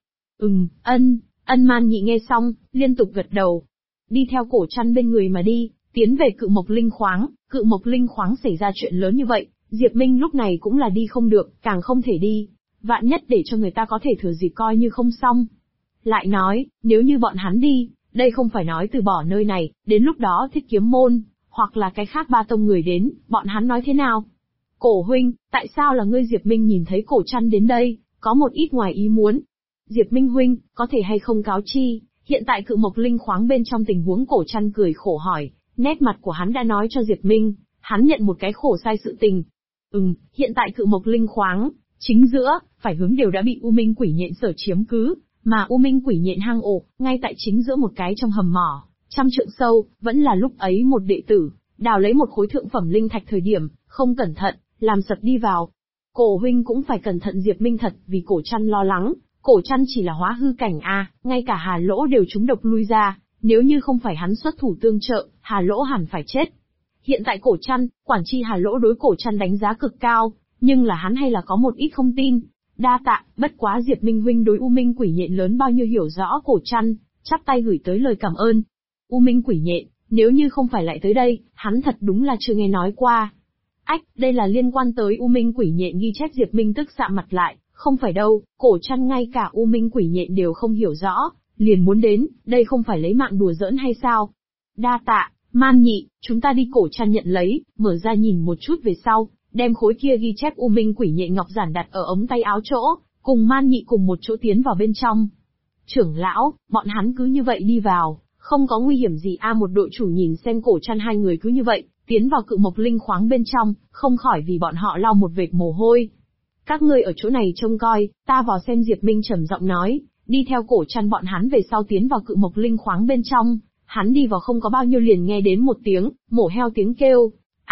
Man Nhị nghe xong, liên tục gật đầu. Đi theo cổ chăn bên người mà đi, tiến về cự mộc linh khoáng. Cự mộc linh khoáng xảy ra chuyện lớn như vậy, Diệp Minh lúc này cũng là đi không được, càng không thể đi. Vạn nhất để cho người ta có thể thừa dịp coi như không xong. Lại nói, nếu như bọn hắn đi, đây không phải nói từ bỏ nơi này, đến lúc đó Thiết Kiếm môn, hoặc là cái khác ba tông người đến, bọn hắn nói thế nào? Cổ huynh, tại sao là ngươi? Diệp Minh nhìn thấy cổ chăn đến đây, có một ít ngoài ý muốn. Diệp Minh huynh, có thể hay không cáo chi, hiện tại cự mộc linh khoáng bên trong tình huống? Cổ chăn cười khổ hỏi, nét mặt của hắn đã nói cho Diệp Minh, hắn nhận một cái khổ sai sự tình. Hiện tại cự mộc linh khoáng, chính giữa, phải hướng đều đã bị U Minh quỷ nhện sở chiếm cứ, mà U Minh quỷ nhện hang ổ, ngay tại chính giữa một cái trong hầm mỏ, 100 trượng sâu, vẫn là lúc ấy một đệ tử, đào lấy một khối thượng phẩm linh thạch thời điểm, không cẩn thận, làm sập đi vào. Cổ huynh cũng phải cẩn thận. Diệp Minh thật vì cổ chăn lo lắng, cổ chăn chỉ là hóa hư cảnh ngay cả Hà Lỗ đều trúng độc lui ra, nếu như không phải hắn xuất thủ tương trợ, Hà Lỗ hẳn phải chết. Hiện tại cổ chăn, quản chi Hà Lỗ đối cổ chăn đánh giá cực cao, nhưng là hắn hay là có một ít không tin. Đa tạ, bất quá Diệp Minh huynh đối U Minh quỷ nhện lớn bao nhiêu hiểu rõ. Cổ chăn chắp tay gửi tới lời cảm ơn. U Minh quỷ nhện, nếu như không phải lại tới đây, hắn thật đúng là chưa nghe nói qua. Ách, đây là liên quan tới U Minh quỷ nhện ghi chép. Diệp Minh tức sạm mặt lại, không phải đâu, cổ chăn ngay cả U Minh quỷ nhện đều không hiểu rõ, liền muốn đến, đây không phải lấy mạng đùa giỡn hay sao? Đa tạ, Man Nhị, chúng ta đi. Cổ chăn nhận lấy, mở ra nhìn một chút về sau, đem khối kia ghi chép U Minh quỷ nhện ngọc giản đặt ở ống tay áo chỗ, cùng Man Nhị cùng một chỗ tiến vào bên trong. Trưởng lão, bọn hắn cứ như vậy đi vào, không có nguy hiểm gì một đội chủ nhìn xem cổ chăn hai người cứ như vậy, tiến vào cự mộc linh khoáng bên trong, không khỏi vì bọn họ lau một vệt mồ hôi. Các ngươi ở chỗ này trông coi, ta vào xem. Diệp Minh trầm giọng nói, đi theo cổ chăn bọn hắn về sau tiến vào cự mộc linh khoáng bên trong, hắn đi vào không có bao nhiêu liền nghe đến một tiếng, mổ heo tiếng kêu.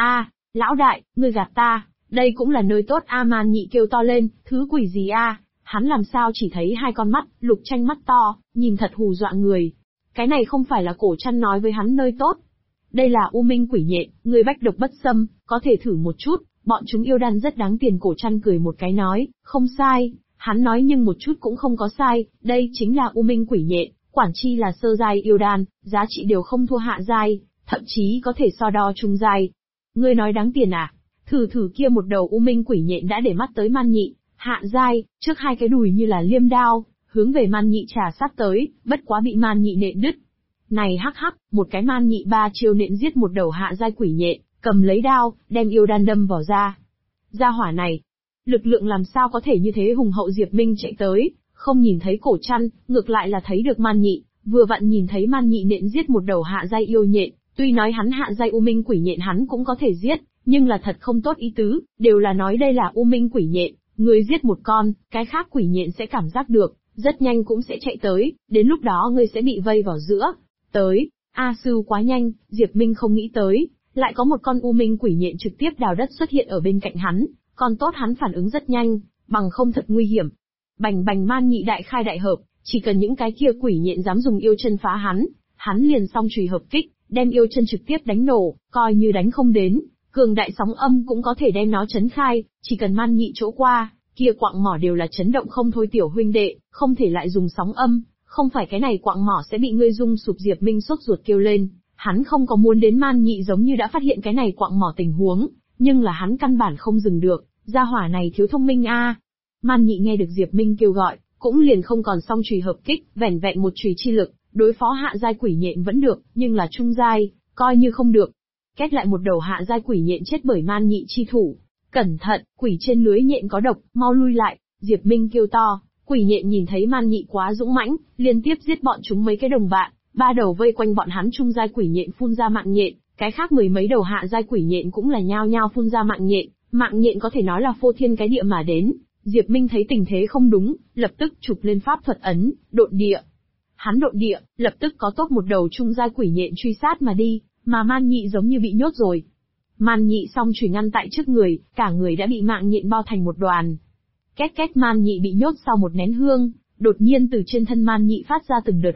Lão đại, ngươi gạt ta, đây cũng là nơi tốt. Man Nhị kêu to lên, thứ quỷ gì hắn làm sao chỉ thấy hai con mắt, lục tranh mắt to, nhìn thật hù dọa người. Cái này không phải là cổ chăn nói với hắn nơi tốt. Đây là U Minh quỷ nhện, người bách độc bất xâm, có thể thử một chút, bọn chúng yêu đan rất đáng tiền. Cổ chăn cười một cái nói, không sai, hắn nói nhưng một chút cũng không có sai, đây chính là U Minh quỷ nhện, quản chi là sơ giai yêu đan, giá trị đều không thua hạ giai, thậm chí có thể so đo trung giai. Ngươi nói đáng tiền à? Thử kia. Một đầu U Minh quỷ nhện đã để mắt tới Man Nhị, hạ giai, trước hai cái đùi như là liêm đao, hướng về Man Nhị trà sát tới, bất quá bị Man Nhị nện đứt. Này hắc, một cái Man Nhị 3 chiêu nện giết một đầu hạ giai quỷ nhện, cầm lấy đao, đem yêu đan đâm vào da. Gia hỏa này, lực lượng làm sao có thể như thế hùng hậu? Diệp Minh chạy tới, không nhìn thấy cổ chăn, ngược lại là thấy được Man Nhị, vừa vặn nhìn thấy Man Nhị nện giết một đầu hạ giai yêu nhện, tuy nói hắn hạ giai U Minh quỷ nhện hắn cũng có thể giết, nhưng là thật không tốt ý tứ, đều là nói đây là U Minh quỷ nhện, người giết một con, cái khác quỷ nhện sẽ cảm giác được, rất nhanh cũng sẽ chạy tới, đến lúc đó ngươi sẽ bị vây vào giữa. Tới, sư quá nhanh, Diệp Minh không nghĩ tới, lại có một con U Minh quỷ nhện trực tiếp đào đất xuất hiện ở bên cạnh hắn, còn tốt hắn phản ứng rất nhanh, bằng không thật nguy hiểm. Bành bành. Man Nhị đại khai đại hợp, chỉ cần những cái kia quỷ nhện dám dùng yêu chân phá hắn liền song chùy hợp kích, đem yêu chân trực tiếp đánh nổ, coi như đánh không đến, cường đại sóng âm cũng có thể đem nó chấn khai, chỉ cần Man Nhị chỗ qua, kia quặng mỏ đều là chấn động không thôi. Tiểu huynh đệ, không thể lại dùng sóng âm, không phải cái này quặng mỏ sẽ bị ngươi rung sụp. Diệp Minh sốt ruột kêu lên, Hắn không có muốn đến Man Nhị giống như đã phát hiện cái này quạng mỏ tình huống, nhưng là hắn căn bản không dừng được, gia hỏa này thiếu thông minh a. Man Nhị nghe được Diệp Minh kêu gọi, cũng liền không còn song chùy hợp kích, vẻn vẹn một chùy chi lực, đối phó hạ giai quỷ nhện vẫn được, nhưng là trung giai, coi như không được. Kết lại một đầu hạ giai quỷ nhện chết bởi Man Nhị chi thủ. Cẩn thận, quỷ trên lưới nhện có độc, mau lui lại, Diệp Minh kêu to. Quỷ nhện nhìn thấy Man Nhị quá dũng mãnh, liên tiếp giết bọn chúng mấy cái đồng bạn, ba đầu vây quanh bọn hắn trung giai quỷ nhện phun ra mạng nhện, cái khác mười mấy đầu hạ giai quỷ nhện cũng là nhao nhao phun ra mạng nhện có thể nói là phô thiên cái địa mà đến. Diệp Minh thấy tình thế không đúng, lập tức chụp lên pháp thuật ấn, độn địa. Hắn độn địa, lập tức có tốt một đầu trung giai quỷ nhện truy sát mà đi, mà Man Nhị giống như bị nhốt rồi. Man Nhị song chùy ngăn tại trước người, cả người đã bị mạng nhện bao thành một đoàn. Két két Man Nhị bị nhốt sau một nén hương, đột nhiên từ trên thân Man Nhị phát ra từng đợt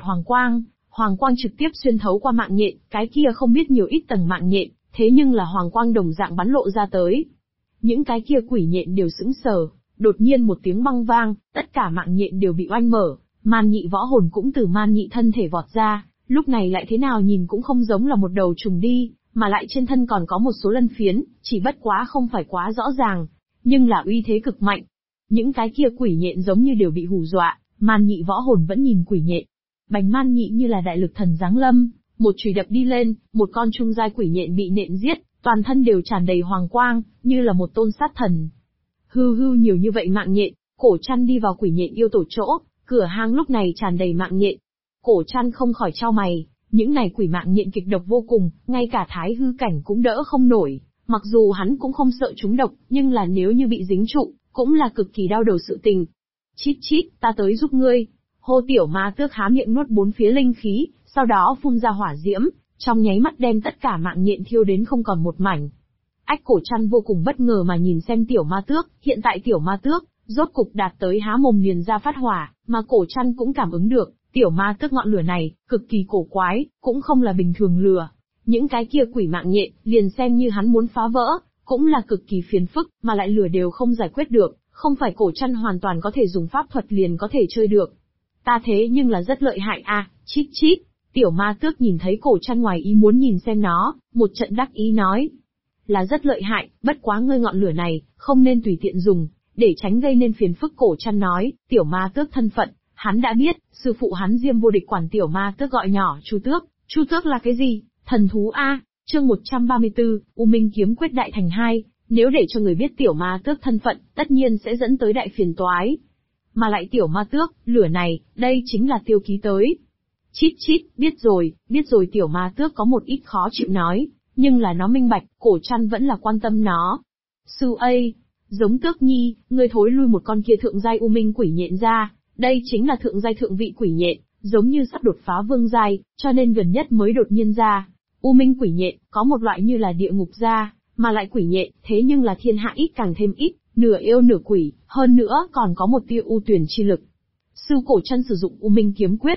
hoàng quang trực tiếp xuyên thấu qua mạng nhện, cái kia không biết nhiều ít tầng mạng nhện, thế nhưng là hoàng quang đồng dạng bắn lộ ra tới. Những cái kia quỷ nhện đều sững sờ, đột nhiên một tiếng băng vang, tất cả mạng nhện đều bị oanh mở, Man Nhị võ hồn cũng từ Man Nhị thân thể vọt ra, lúc này lại thế nào nhìn cũng không giống là một đầu trùng đi, mà lại trên thân còn có một số lân phiến, chỉ bất quá không phải quá rõ ràng, nhưng là uy thế cực mạnh. Những cái kia quỷ nhện giống như đều bị hù dọa, Man Nhị võ hồn vẫn nhìn quỷ nhện. Bành Man Nhị như là đại lực thần giáng lâm, một chùy đập đi lên, một con trung giai quỷ nhện bị nện giết, toàn thân đều tràn đầy hoàng quang, như là một tôn sát thần. Hư nhiều như vậy mạng nhện, Cổ Trăn đi vào quỷ nhện yêu tổ chỗ, cửa hang lúc này tràn đầy mạng nhện. Cổ Trăn không khỏi chau mày, những này quỷ mạng nhện kịch độc vô cùng, ngay cả thái hư cảnh cũng đỡ không nổi, mặc dù hắn cũng không sợ chúng độc, nhưng là nếu như bị dính trụ, cũng là cực kỳ đau đầu sự tình. Chít chít, ta tới giúp ngươi. Hô Tiểu Ma Tước há miệng nuốt bốn phía linh khí, sau đó phun ra hỏa diễm, trong nháy mắt đem tất cả mạng nhện thiêu đến không còn một mảnh. Ách Cổ Trăn vô cùng bất ngờ mà nhìn xem Tiểu Ma Tước, hiện tại Tiểu Ma Tước, rốt cục đạt tới há mồm liền ra phát hỏa, mà Cổ Trăn cũng cảm ứng được, Tiểu Ma Tước ngọn lửa này, cực kỳ cổ quái, cũng không là bình thường lửa. Những cái kia quỷ mạng nhện, liền xem như hắn muốn phá vỡ, cũng là cực kỳ phiền phức, mà lại lửa đều không giải quyết được, không phải Cổ Trăn hoàn toàn có thể dùng pháp thuật liền có thể chơi được. Ta thế nhưng là rất lợi hại à, chít chít. Tiểu Ma Tước nhìn thấy Cổ Trăn ngoài ý muốn nhìn xem nó, một trận đắc ý nói. Là rất lợi hại, bất quá ngươi ngọn lửa này, không nên tùy tiện dùng, để tránh gây nên phiền phức. Cổ Trăn nói, Tiểu Ma Tước thân phận, hắn đã biết, sư phụ hắn Diêm Vô Địch quản Tiểu Ma Tước gọi nhỏ Chu Tước. Chu Tước là cái gì? Thần thú a. Chương 134, U Minh kiếm quyết đại thành 2, nếu để cho người biết Tiểu Ma Tước thân phận, tất nhiên sẽ dẫn tới đại phiền toái. Mà lại Tiểu Ma Tước, lửa này, đây chính là tiêu ký tới. Chít chít, biết rồi Tiểu Ma Tước có một ít khó chịu nói, nhưng là nó minh bạch, Cổ Trăn vẫn là quan tâm nó. Sư A, giống Tước Nhi, ngươi thối lui một con kia thượng giai U Minh quỷ nhện ra, đây chính là thượng giai thượng vị quỷ nhện, giống như sắp đột phá vương giai, cho nên gần nhất mới đột nhiên ra. U Minh quỷ nhện, có một loại như là địa ngục ra, mà lại quỷ nhện, thế nhưng là thiên hạ ít càng thêm ít, nửa yêu nửa quỷ, hơn nữa còn có một tia u tuyển chi lực. Sư Cổ Trăn sử dụng U Minh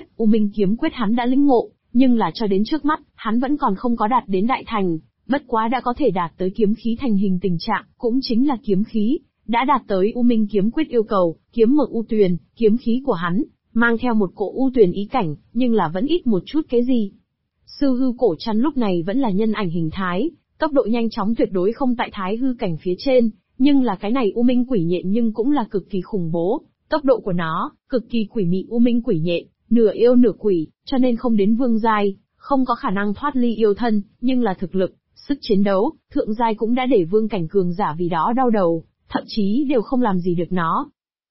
kiếm quyết hắn đã lĩnh ngộ, nhưng là cho đến trước mắt, hắn vẫn còn không có đạt đến đại thành, bất quá đã có thể đạt tới kiếm khí thành hình tình trạng, cũng chính là kiếm khí, đã đạt tới U Minh kiếm quyết yêu cầu, kiếm mực u tuyền, kiếm khí của hắn, mang theo một cỗ u tuyền ý cảnh, nhưng là vẫn ít một chút cái gì. Sư hư Cổ Trăn lúc này vẫn là nhân ảnh hình thái, tốc độ nhanh chóng tuyệt đối không tại thái hư cảnh phía trên, nhưng là cái này U Minh quỷ nhện nhưng cũng là cực kỳ khủng bố, tốc độ của nó, cực kỳ quỷ mị. U Minh quỷ nhện, nửa yêu nửa quỷ, cho nên không đến vương giai, không có khả năng thoát ly yêu thân, nhưng là thực lực, sức chiến đấu, thượng giai cũng đã để vương cảnh cường giả vì đó đau đầu, thậm chí đều không làm gì được nó.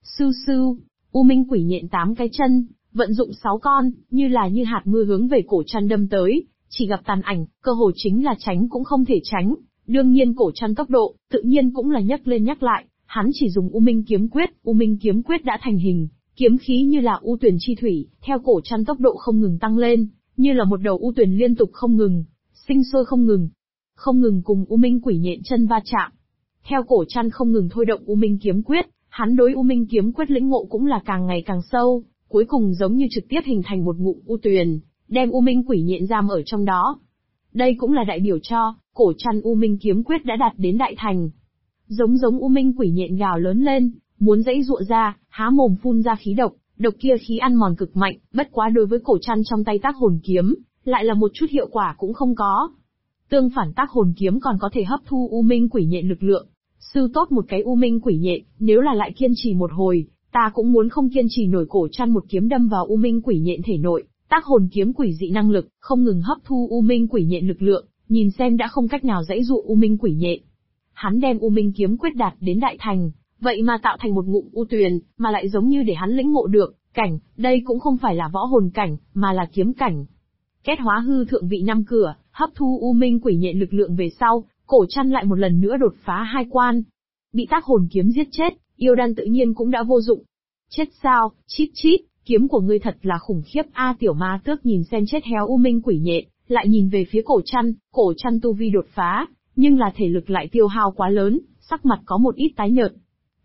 Sư, U Minh quỷ nhện 8 cái chân, vận dụng 6 con, như hạt mưa hướng về Cổ Trăn đâm tới, chỉ gặp tàn ảnh, cơ hồ chính là tránh cũng không thể tránh. Đương nhiên Cổ Trăn tốc độ, tự nhiên cũng là nhắc lên nhắc lại, hắn chỉ dùng U Minh kiếm quyết đã thành hình, kiếm khí như là u tuyển chi thủy, theo Cổ Trăn tốc độ không ngừng tăng lên, như là một đầu u tuyển liên tục không ngừng, sinh sôi không ngừng cùng U Minh quỷ nhện chân va chạm. Theo Cổ Trăn không ngừng thôi động U Minh kiếm quyết, hắn đối U Minh kiếm quyết lĩnh ngộ cũng là càng ngày càng sâu, cuối cùng giống như trực tiếp hình thành một ngụm u tuyền, đem U Minh quỷ nhện giam ở trong đó. Đây cũng là đại biểu cho, Cổ Trăn U Minh kiếm quyết đã đạt đến đại thành. Giống U Minh quỷ nhện gào lớn lên, muốn giãy giụa ra, há mồm phun ra khí độc kia khí ăn mòn cực mạnh, bất quá đối với Cổ Trăn trong tay tác hồn kiếm, lại là một chút hiệu quả cũng không có. Tương phản tác hồn kiếm còn có thể hấp thu u minh quỷ nhện lực lượng. Sư tốt một cái u minh quỷ nhện, nếu là lại kiên trì một hồi, ta cũng muốn không kiên trì nổi cổ chăn một kiếm đâm vào u minh quỷ nhện thể nội, tác hồn kiếm quỷ dị năng lực, không ngừng hấp thu u minh quỷ nhện lực lượng, nhìn xem đã không cách nào dãy dụ u minh quỷ nhện. Hắn đem u minh kiếm quyết đạt đến đại thành, vậy mà tạo thành một ngụm u tuyền, mà lại giống như để hắn lĩnh ngộ được, cảnh, đây cũng không phải là võ hồn cảnh, mà là kiếm cảnh. Kết hóa hư thượng vị 5 cửa, hấp thu u minh quỷ nhện lực lượng về sau, cổ chăn lại một lần nữa đột phá 2 quan. Bị tác hồn kiếm giết chết, yêu đan tự nhiên cũng đã vô dụng. Chết sao, chít chít, kiếm của ngươi thật là khủng khiếp a. Tiểu ma tước nhìn xem chết héo u minh quỷ nhện, lại nhìn về phía cổ chăn tu vi đột phá, nhưng là thể lực lại tiêu hao quá lớn, sắc mặt có một ít tái nhợt.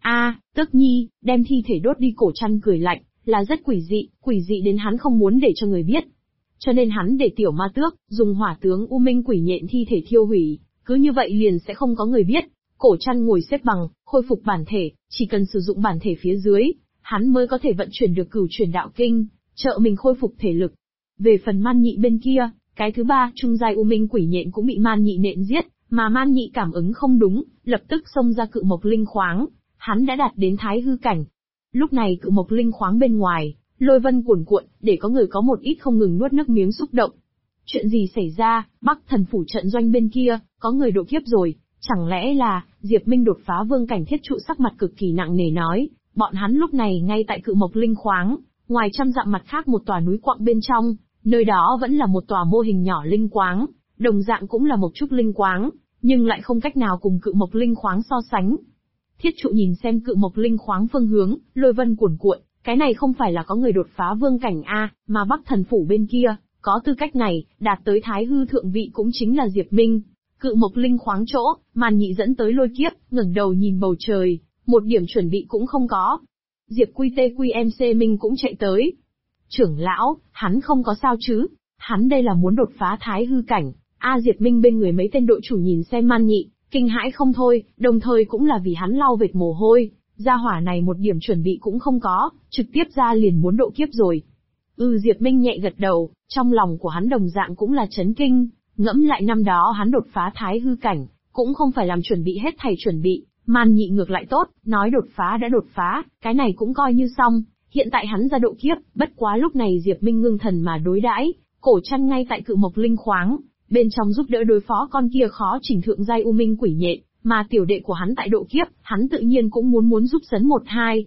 Tước nhi, đem thi thể đốt đi. Cổ chăn cười lạnh, là rất quỷ dị đến hắn không muốn để cho người biết. Cho nên hắn để tiểu ma tước, dùng hỏa tướng u minh quỷ nhện thi thể thiêu hủy, cứ như vậy liền sẽ không có người biết. Cổ chăn ngồi xếp bằng, khôi phục bản thể, chỉ cần sử dụng bản thể phía dưới, hắn mới có thể vận chuyển được cửu chuyển đạo kinh, trợ mình khôi phục thể lực. Về phần man nhị bên kia, cái thứ ba, trung giai u minh quỷ nhện cũng bị man nhị nện giết, mà man nhị cảm ứng không đúng, lập tức xông ra cự mộc linh khoáng, hắn đã đạt đến thái hư cảnh. Lúc này cự mộc linh khoáng bên ngoài, lôi vân cuồn cuộn, để có người có một ít không ngừng nuốt nước miếng xúc động. Chuyện gì xảy ra, Bắc Thần phủ trận doanh bên kia, có người độ kiếp rồi, chẳng lẽ là, Diệp Minh đột phá vương cảnh? Thiết trụ sắc mặt cực kỳ nặng nề nói, bọn hắn lúc này ngay tại cự mộc linh khoáng, ngoài trăm dặm mặt khác một tòa núi quặng bên trong, nơi đó vẫn là một tòa mô hình nhỏ linh quáng, đồng dạng cũng là một chút linh quáng, nhưng lại không cách nào cùng cự mộc linh khoáng so sánh. Thiết trụ nhìn xem cự mộc linh khoáng phương hướng, lôi vân cuồn cuộn, cái này không phải là có người đột phá vương cảnh a, mà Bắc Thần phủ bên kia, có tư cách này, đạt tới thái hư thượng vị cũng chính là Diệp Minh. Cự mộc linh khoáng chỗ, màn nhị dẫn tới lôi kiếp, ngẩng đầu nhìn bầu trời, một điểm chuẩn bị cũng không có. Diệp QTQMC Minh cũng chạy tới. Trưởng lão, hắn không có sao chứ? Hắn đây là muốn đột phá thái hư cảnh. Diệp Minh bên người mấy tên đội chủ nhìn xem man nhị, kinh hãi không thôi, đồng thời cũng là vì hắn lau vệt mồ hôi. Gia hỏa này một điểm chuẩn bị cũng không có, trực tiếp ra liền muốn độ kiếp rồi. Diệp Minh nhẹ gật đầu, trong lòng của hắn đồng dạng cũng là chấn kinh, ngẫm lại năm đó hắn đột phá thái hư cảnh, cũng không phải làm chuẩn bị hết thảy chuẩn bị, man nhị ngược lại tốt, nói đột phá đã đột phá, cái này cũng coi như xong, hiện tại hắn ra độ kiếp, bất quá lúc này Diệp Minh ngưng thần mà đối đãi, cổ chăn ngay tại cự mộc linh khoáng, bên trong giúp đỡ đối phó con kia khó chỉnh thượng giai u minh quỷ nhện, mà tiểu đệ của hắn tại độ kiếp, hắn tự nhiên cũng muốn giúp sấn một hai.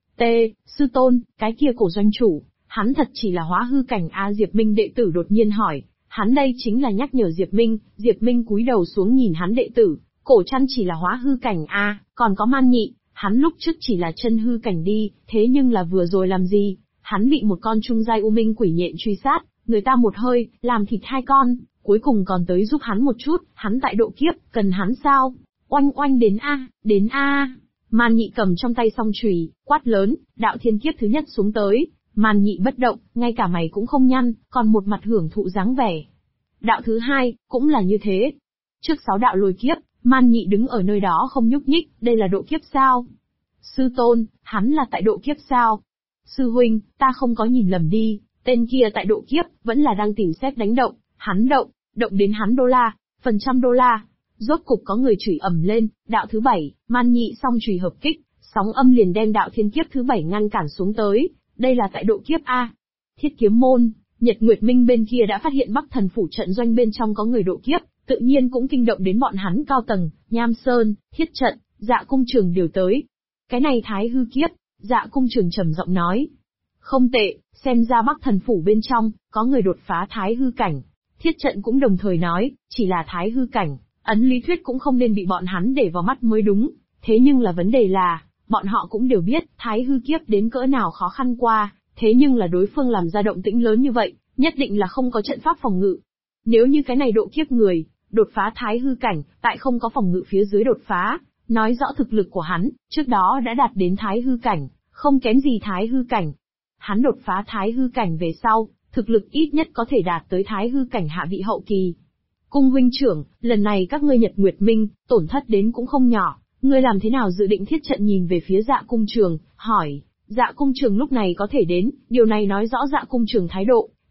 Sư tôn, cái kia cổ doanh chủ, hắn thật chỉ là hóa hư cảnh Diệp Minh đệ tử đột nhiên hỏi, hắn đây chính là nhắc nhở Diệp Minh cúi đầu xuống nhìn hắn đệ tử, cổ chăn chỉ là hóa hư cảnh còn có man nhị, hắn lúc trước chỉ là chân hư cảnh đi, thế nhưng là vừa rồi làm gì, hắn bị một con trung giai u minh quỷ nhện truy sát, người ta một hơi, làm thịt 2 con, cuối cùng còn tới giúp hắn một chút, hắn tại độ kiếp, cần hắn sao? Oanh oanh đến a. Man nhị cầm trong tay song chùy, quát lớn, đạo thiên kiếp thứ nhất xuống tới, man nhị bất động, ngay cả mày cũng không nhăn, còn một mặt hưởng thụ dáng vẻ. Đạo thứ hai, cũng là như thế. Trước 6 đạo lôi kiếp, man nhị đứng ở nơi đó không nhúc nhích, đây là độ kiếp sao? Sư tôn, hắn là tại độ kiếp sao? Sư huynh, ta không có nhìn lầm đi, tên kia tại độ kiếp, vẫn là đang tìm xét đánh động, hắn động đến hắn đô la, phần trăm đô la. Rốt cục có người chửi ầm lên, đạo thứ 7, man nhị song chùy hợp kích, sóng âm liền đem đạo thiên kiếp thứ 7 ngăn cản xuống tới, đây là tại độ kiếp a. Thiết kiếm môn, Nhật Nguyệt Minh bên kia đã phát hiện Bắc Thần phủ trận doanh bên trong có người độ kiếp, tự nhiên cũng kinh động đến bọn hắn cao tầng, Nham Sơn, Thiết Trận, Dạ Cung Trường đều tới. Cái này thái hư kiếp, Dạ Cung Trường trầm giọng nói. Không tệ, xem ra Bắc Thần phủ bên trong, có người đột phá thái hư cảnh. Thiết Trận cũng đồng thời nói, chỉ là thái hư cảnh, ấn lý thuyết cũng không nên bị bọn hắn để vào mắt mới đúng. Thế nhưng là vấn đề là, bọn họ cũng đều biết, thái hư kiếp đến cỡ nào khó khăn qua, thế nhưng là đối phương làm ra động tĩnh lớn như vậy, nhất định là không có trận pháp phòng ngự. Nếu như cái này độ kiếp người, đột phá thái hư cảnh, tại không có phòng ngự phía dưới đột phá, nói rõ thực lực của hắn, trước đó đã đạt đến thái hư cảnh, không kém gì thái hư cảnh. Hắn đột phá thái hư cảnh về sau, thực lực ít nhất có thể đạt tới thái hư cảnh hạ vị hậu kỳ. Cung huynh trưởng, lần này các ngươi Nhật Nguyệt Minh, tổn thất đến cũng không nhỏ, ngươi làm thế nào dự định? Thiết Trận nhìn về phía Dạ Cung Trường, hỏi. Dạ Cung Trường lúc này có thể đến, điều này nói rõ Dạ Cung Trường thái độ,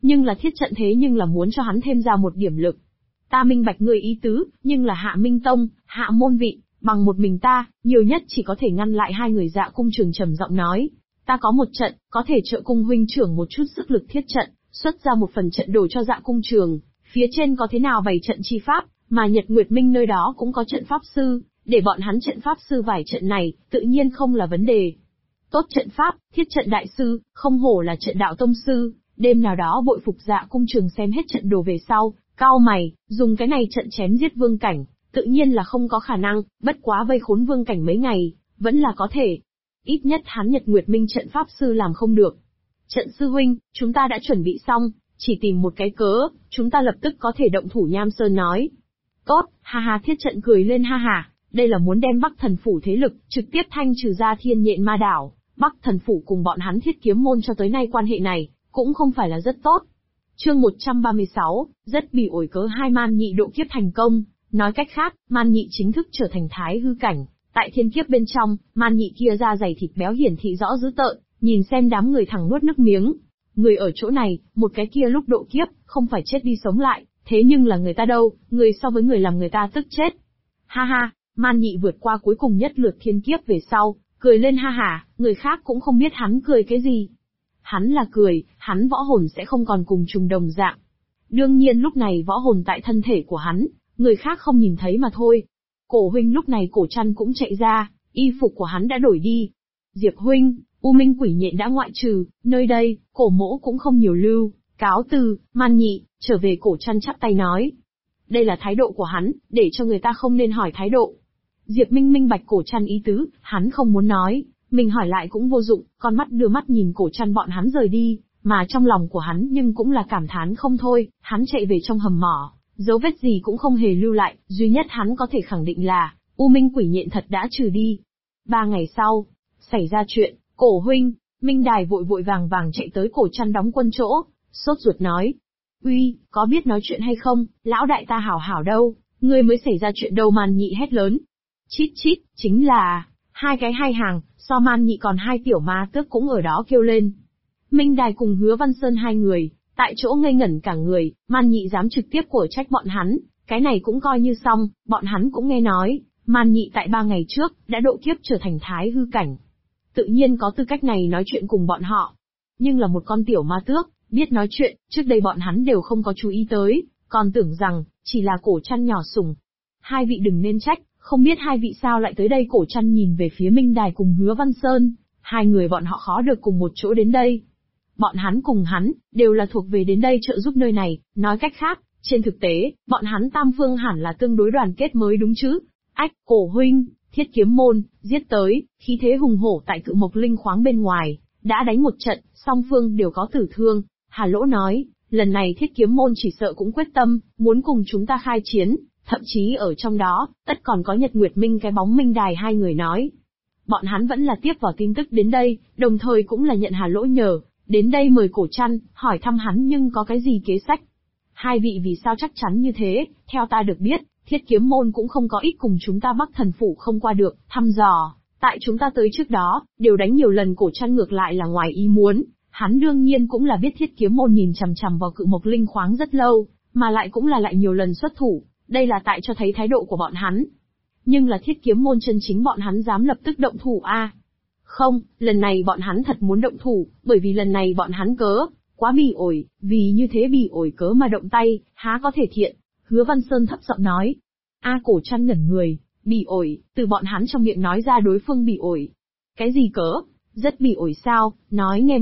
Nhưng là thiết trận thế nhưng là muốn cho hắn thêm ra một điểm lực. Ta minh bạch ngươi ý tứ, nhưng là Hạ Minh Tông, Hạ môn vị, bằng một mình ta, nhiều nhất chỉ có thể ngăn lại hai người. Dạ Cung Trường trầm giọng nói. Ta có một trận, có thể trợ cung huynh trưởng một chút sức lực thiết trận, xuất ra một phần trận đồ cho Dạ Cung Trường, phía trên có thế nào bày trận chi pháp, mà Nhật Nguyệt Minh nơi đó cũng có trận pháp sư, để bọn hắn trận pháp sư vài trận này, tự nhiên không là vấn đề. Tốt trận pháp, thiết trận đại sư, không hổ là trận đạo tông sư. Đêm nào đó bội phục Dạ Cung Trường xem hết trận đồ về sau, cau mày, dùng cái này trận chém giết vương cảnh, tự nhiên là không có khả năng, bất quá vây khốn vương cảnh mấy ngày, vẫn là có thể. Ít nhất hắn Nhật Nguyệt Minh trận pháp sư làm không được. Trận sư huynh, chúng ta đã chuẩn bị xong, chỉ tìm một cái cớ, chúng ta lập tức có thể động thủ. Nham Sơn nói. Tốt, ha ha. Thiết trận cười lên ha ha, đây là muốn đem Bắc Thần Phủ thế lực, trực tiếp thanh trừ ra Thiên Nhện Ma Đảo. Bắc Thần Phủ cùng bọn hắn Thiết Kiếm Môn cho tới nay quan hệ này, cũng không phải là rất tốt. Chương 136, rất bị ổi cớ hai Man Nhị độ kiếp thành công, nói cách khác, Man Nhị chính thức trở thành thái hư cảnh. Tại thiên kiếp bên trong, Man Nhị kia da dày thịt béo hiển thị rõ dữ tợn, nhìn xem đám người thẳng nuốt nước miếng. Người ở chỗ này, một cái kia lúc độ kiếp, không phải chết đi sống lại, thế nhưng là người ta đâu, người so với người làm người ta tức chết. Ha ha, Man Nhị vượt qua cuối cùng nhất lượt thiên kiếp về sau, cười lên ha hả, người khác cũng không biết hắn cười cái gì. Hắn là cười, hắn võ hồn sẽ không còn cùng trùng đồng dạng. Đương nhiên lúc này võ hồn tại thân thể của hắn, người khác không nhìn thấy mà thôi. Cổ huynh lúc này Cổ Trăn cũng chạy ra, y phục của hắn đã đổi đi. Diệp huynh, U Minh Quỷ Nhện đã ngoại trừ, nơi đây, Cổ mỗ cũng không nhiều lưu, cáo từ. Man Nhị, trở về. Cổ Trăn chắp tay nói. Đây là thái độ của hắn, để cho người ta không nên hỏi thái độ. Diệp Minh minh bạch Cổ Trăn ý tứ, hắn không muốn nói, mình hỏi lại cũng vô dụng, con mắt đưa mắt nhìn Cổ Trăn bọn hắn rời đi, mà trong lòng của hắn nhưng cũng là cảm thán không thôi. Hắn chạy về trong hầm mỏ, dấu vết gì cũng không hề lưu lại, duy nhất hắn có thể khẳng định là, U Minh Quỷ Nhện thật đã trừ đi. 3 ngày sau, xảy ra chuyện, Cổ huynh. Minh Đài vội vội vàng vàng chạy tới Cổ Trăn đóng quân chỗ, sốt ruột nói. Uy, có biết nói chuyện hay không, lão đại ta hảo hảo đâu, ngươi mới xảy ra chuyện đâu. Man Nhị hét lớn. Chít chít, chính là, hai cái hai hàng, so Man Nhị còn hai tiểu ma tước cũng ở đó kêu lên. Minh Đài cùng Hứa Văn Sơn hai người, tại chỗ ngây ngẩn cả người. Man Nhị dám trực tiếp của trách bọn hắn, cái này cũng coi như xong. Bọn hắn cũng nghe nói, Man Nhị tại 3 ngày trước, đã độ kiếp trở thành thái hư cảnh. Tự nhiên có tư cách này nói chuyện cùng bọn họ. Nhưng là một con tiểu ma tước, biết nói chuyện, trước đây bọn hắn đều không có chú ý tới, còn tưởng rằng, chỉ là Cổ Trăn nhỏ sủng. Hai vị đừng nên trách, không biết hai vị sao lại tới đây. Cổ Trăn nhìn về phía Minh Đài cùng Hứa Văn Sơn, hai người bọn họ khó được cùng một chỗ đến đây. Bọn hắn cùng hắn, đều là thuộc về đến đây trợ giúp nơi này, nói cách khác, trên thực tế, bọn hắn tam phương hẳn là tương đối đoàn kết mới đúng chứ. Ách, Cổ huynh, Thiết Kiếm Môn, giết tới, khí thế hùng hổ tại Cự Mộc Linh khoáng bên ngoài, đã đánh một trận, song phương đều có tử thương. Hà Lỗ nói, lần này Thiết Kiếm Môn chỉ sợ cũng quyết tâm, muốn cùng chúng ta khai chiến, thậm chí ở trong đó, tất còn có Nhật Nguyệt Minh cái bóng. Minh Đài hai người nói. Bọn hắn vẫn là tiếp vào tin tức đến đây, đồng thời cũng là nhận Hà Lỗ nhờ, đến đây mời Cổ Trăn, hỏi thăm hắn nhưng có cái gì kế sách. Hai vị vì sao chắc chắn như thế? Theo ta được biết, Thiết Kiếm Môn cũng không có ít cùng chúng ta Bắc Thần Phủ không qua được, thăm dò. Tại chúng ta tới trước đó, đều đánh nhiều lần. Cổ Trăn ngược lại là ngoài ý muốn, hắn đương nhiên cũng là biết Thiết Kiếm Môn nhìn chằm chằm vào Cự Mộc Linh khoáng rất lâu, mà lại cũng là lại nhiều lần xuất thủ, đây là tại cho thấy thái độ của bọn hắn. Nhưng là Thiết Kiếm Môn chân chính bọn hắn dám lập tức động thủ a? Không, lần này bọn hắn thật muốn động thủ, bởi vì lần này bọn hắn quá bỉ ổi, vì như thế bỉ ổi cớ mà động tay, há có thể thiện. Hứa Văn Sơn thấp giọng nói. Cổ Trăn ngẩn người, bỉ ổi, từ bọn hắn trong miệng nói ra đối phương bỉ ổi. Cái gì cớ? Rất bỉ ổi sao? Nói nghe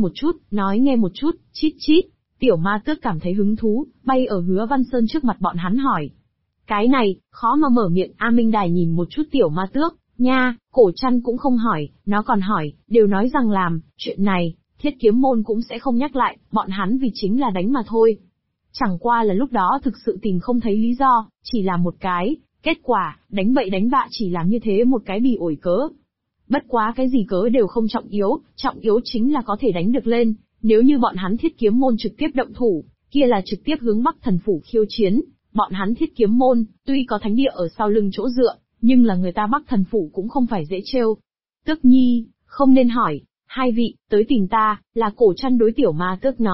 một chút, chít chít. Tiểu ma tước cảm thấy hứng thú, bay ở Hứa Văn Sơn trước mặt bọn hắn hỏi. Cái này, khó mà mở miệng. Minh Đài nhìn một chút tiểu ma tước, nha. Cổ Trăn cũng không hỏi, nó còn hỏi, đều nói rằng làm, chuyện này, Thiết Kiếm Môn cũng sẽ không nhắc lại, bọn hắn vì chính là đánh mà thôi. Chẳng qua là lúc đó thực sự tìm không thấy lý do, chỉ là một cái, kết quả, đánh bậy đánh bạ chỉ làm như thế một cái bỉ ổi cớ. Bất quá cái gì cớ đều không trọng yếu chính là có thể đánh được lên, nếu như bọn hắn Thiết Kiếm Môn trực tiếp động thủ, kia là trực tiếp hướng Bắc Thần Phủ khiêu chiến. Bọn hắn Thiết Kiếm Môn, tuy có thánh địa ở sau lưng chỗ dựa, nhưng là người ta Bắc Thần Phủ cũng không phải dễ trêu. Tước nhi, không nên hỏi, hai vị, tới tìm ta, là Cổ Trăn đối tiểu ma tước nói,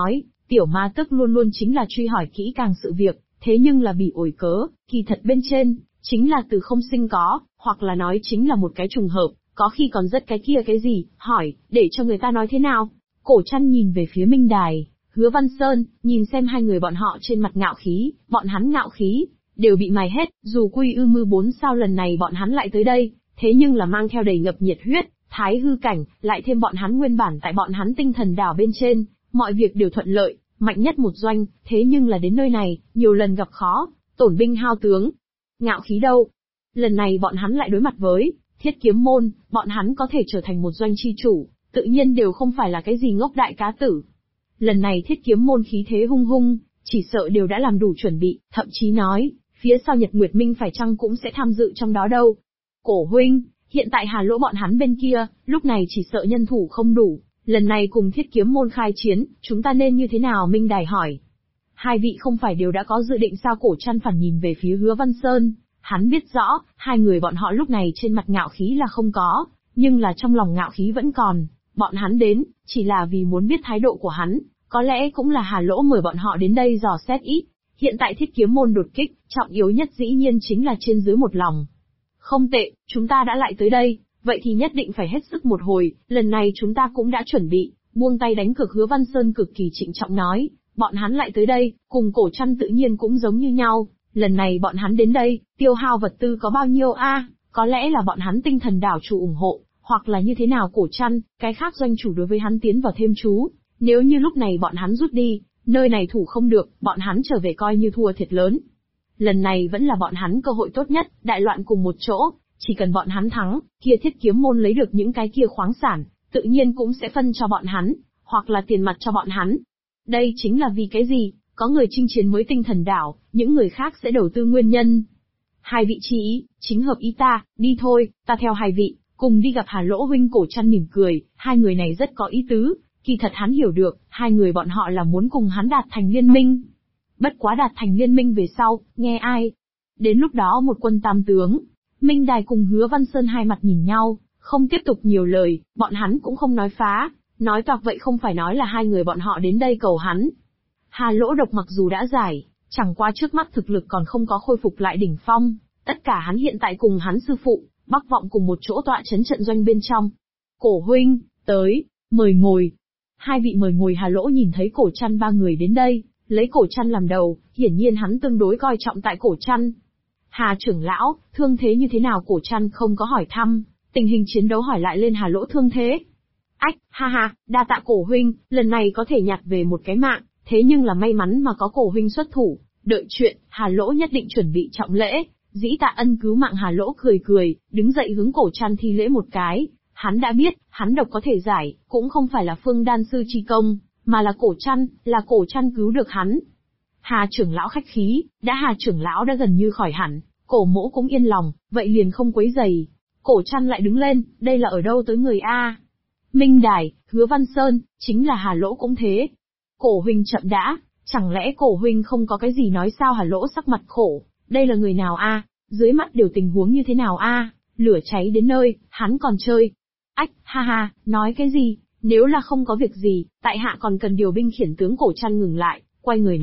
Tiểu ma tức luôn luôn chính là truy hỏi kỹ càng sự việc, thế nhưng là bị ổi cớ, kỳ thật bên trên, chính là từ không sinh có, hoặc là nói chính là một cái trùng hợp, có khi còn rất cái kia cái gì, hỏi, để cho người ta nói thế nào. Cổ Trăn nhìn về phía Minh Đài, Hứa Văn Sơn, nhìn xem hai người bọn họ trên mặt ngạo khí, bọn hắn ngạo khí, đều bị mài hết, dù Quy Ư Mư 4 sao lần này bọn hắn lại tới đây, thế nhưng là mang theo đầy ngập nhiệt huyết, thái hư cảnh, lại thêm bọn hắn nguyên bản tại bọn hắn tinh thần đảo bên trên, mọi việc đều thuận lợi, mạnh nhất một doanh, thế nhưng là đến nơi này, nhiều lần gặp khó, tổn binh hao tướng. Ngạo khí đâu? Lần này bọn hắn lại đối mặt với Thiết Kiếm Môn, bọn hắn có thể trở thành một doanh chi chủ, tự nhiên đều không phải là cái gì ngốc đại cá tử. Lần này Thiết Kiếm Môn khí thế hung hung, chỉ sợ đều đã làm đủ chuẩn bị, thậm chí nói, phía sau Nhật Nguyệt Minh phải chăng cũng sẽ tham dự trong đó đâu. Cổ huynh, hiện tại Hà Lỗ bọn hắn bên kia, lúc này chỉ sợ nhân thủ không đủ, lần này cùng Thiết Kiếm Môn khai chiến, chúng ta nên như thế nào? Minh Đài hỏi. Hai vị không phải đều đã có dự định sao? Cổ Trăn phản nhìn về phía Hứa Văn Sơn, hắn biết rõ, hai người bọn họ lúc này trên mặt ngạo khí là không có, nhưng là trong lòng ngạo khí vẫn còn, bọn hắn đến, chỉ là vì muốn biết thái độ của hắn, có lẽ cũng là Hà Lỗ mời bọn họ đến đây dò xét ít. Hiện tại Thiết Kiếm Môn đột kích, trọng yếu nhất dĩ nhiên chính là trên dưới một lòng. Không tệ, chúng ta đã lại tới đây, vậy thì nhất định phải hết sức một hồi, lần này chúng ta cũng đã chuẩn bị, buông tay đánh cược. Hứa Văn Sơn cực kỳ trịnh trọng nói, bọn hắn lại tới đây, cùng Cổ Trăn tự nhiên cũng giống như nhau, lần này bọn hắn đến đây, tiêu hao vật tư có bao nhiêu a? Có lẽ là bọn hắn tinh thần đảo chủ ủng hộ, hoặc là như thế nào? Cổ Trăn, cái khác doanh chủ đối với hắn tiến vào thêm chú, nếu như lúc này bọn hắn rút đi, nơi này thủ không được, bọn hắn trở về coi như thua thiệt lớn. Lần này vẫn là bọn hắn cơ hội tốt nhất, đại loạn cùng một chỗ, chỉ cần bọn hắn thắng, kia Thiết Kiếm Môn lấy được những cái kia khoáng sản, tự nhiên cũng sẽ phân cho bọn hắn, hoặc là tiền mặt cho bọn hắn. Đây chính là vì cái gì, có người chinh chiến mới tinh thần đảo, những người khác sẽ đầu tư nguyên nhân. Hai vị chi ý, chính hợp ý ta, đi thôi, ta theo hai vị, cùng đi gặp Hà Lỗ huynh. Cổ Trăn mỉm cười, hai người này rất có ý tứ, kỳ thật hắn hiểu được, hai người bọn họ là muốn cùng hắn đạt thành liên minh. Bất quá đạt thành liên minh về sau, nghe ai? Đến lúc đó một quân tam tướng, Minh Đài cùng Hứa Văn Sơn hai mặt nhìn nhau, không tiếp tục nhiều lời, bọn hắn cũng không nói phá, nói toạc vậy không phải nói là hai người bọn họ đến đây cầu hắn. Hà Lỗ độc mặc dù đã giải, chẳng qua trước mắt thực lực còn không có khôi phục lại đỉnh phong, tất cả hắn hiện tại cùng hắn sư phụ, Bắc Vọng cùng một chỗ tọa chấn trận doanh bên trong. Cổ huynh, tới, mời ngồi. Hai vị mời ngồi. Hà Lỗ nhìn thấy Cổ Trăn ba người đến đây, lấy Cổ Trăn làm đầu, hiển nhiên hắn tương đối coi trọng tại Cổ Trăn. Hà trưởng lão, thương thế như thế nào? Cổ Trăn không có hỏi thăm, tình hình chiến đấu hỏi lại lên Hà Lỗ thương thế. Ách, ha ha, đa tạ Cổ huynh, lần này có thể nhặt về một cái mạng, thế nhưng là may mắn mà có Cổ huynh xuất thủ, đợi chuyện, Hà Lỗ nhất định chuẩn bị trọng lễ, dĩ tạ ân cứu mạng. Hà Lỗ cười cười, đứng dậy hướng Cổ Trăn thi lễ một cái, hắn đã biết, hắn độc có thể giải, cũng không phải là Phương đan sư chi công, mà là Cổ Trăn cứu được hắn. Hà trưởng lão khách khí, Hà trưởng lão đã gần như khỏi hẳn, Cổ mỗ cũng yên lòng, vậy liền không quấy rầy. Cổ Trăn lại đứng lên, đây là ở đâu tới người a? Minh Đài, Hứa Văn Sơn, chính là Hà Lỗ cũng thế. Cổ huynh chậm đã, chẳng lẽ Cổ huynh không có cái gì nói sao? Hà Lỗ sắc mặt khổ, đây là người nào a? Dưới mắt đều tình huống như thế nào a? Lửa cháy đến nơi, hắn còn chơi. Ách, ha ha, nói cái gì? Nếu là không có việc gì, tại hạ còn cần điều binh khiển tướng. Cổ Trăn ngừng lại, quay người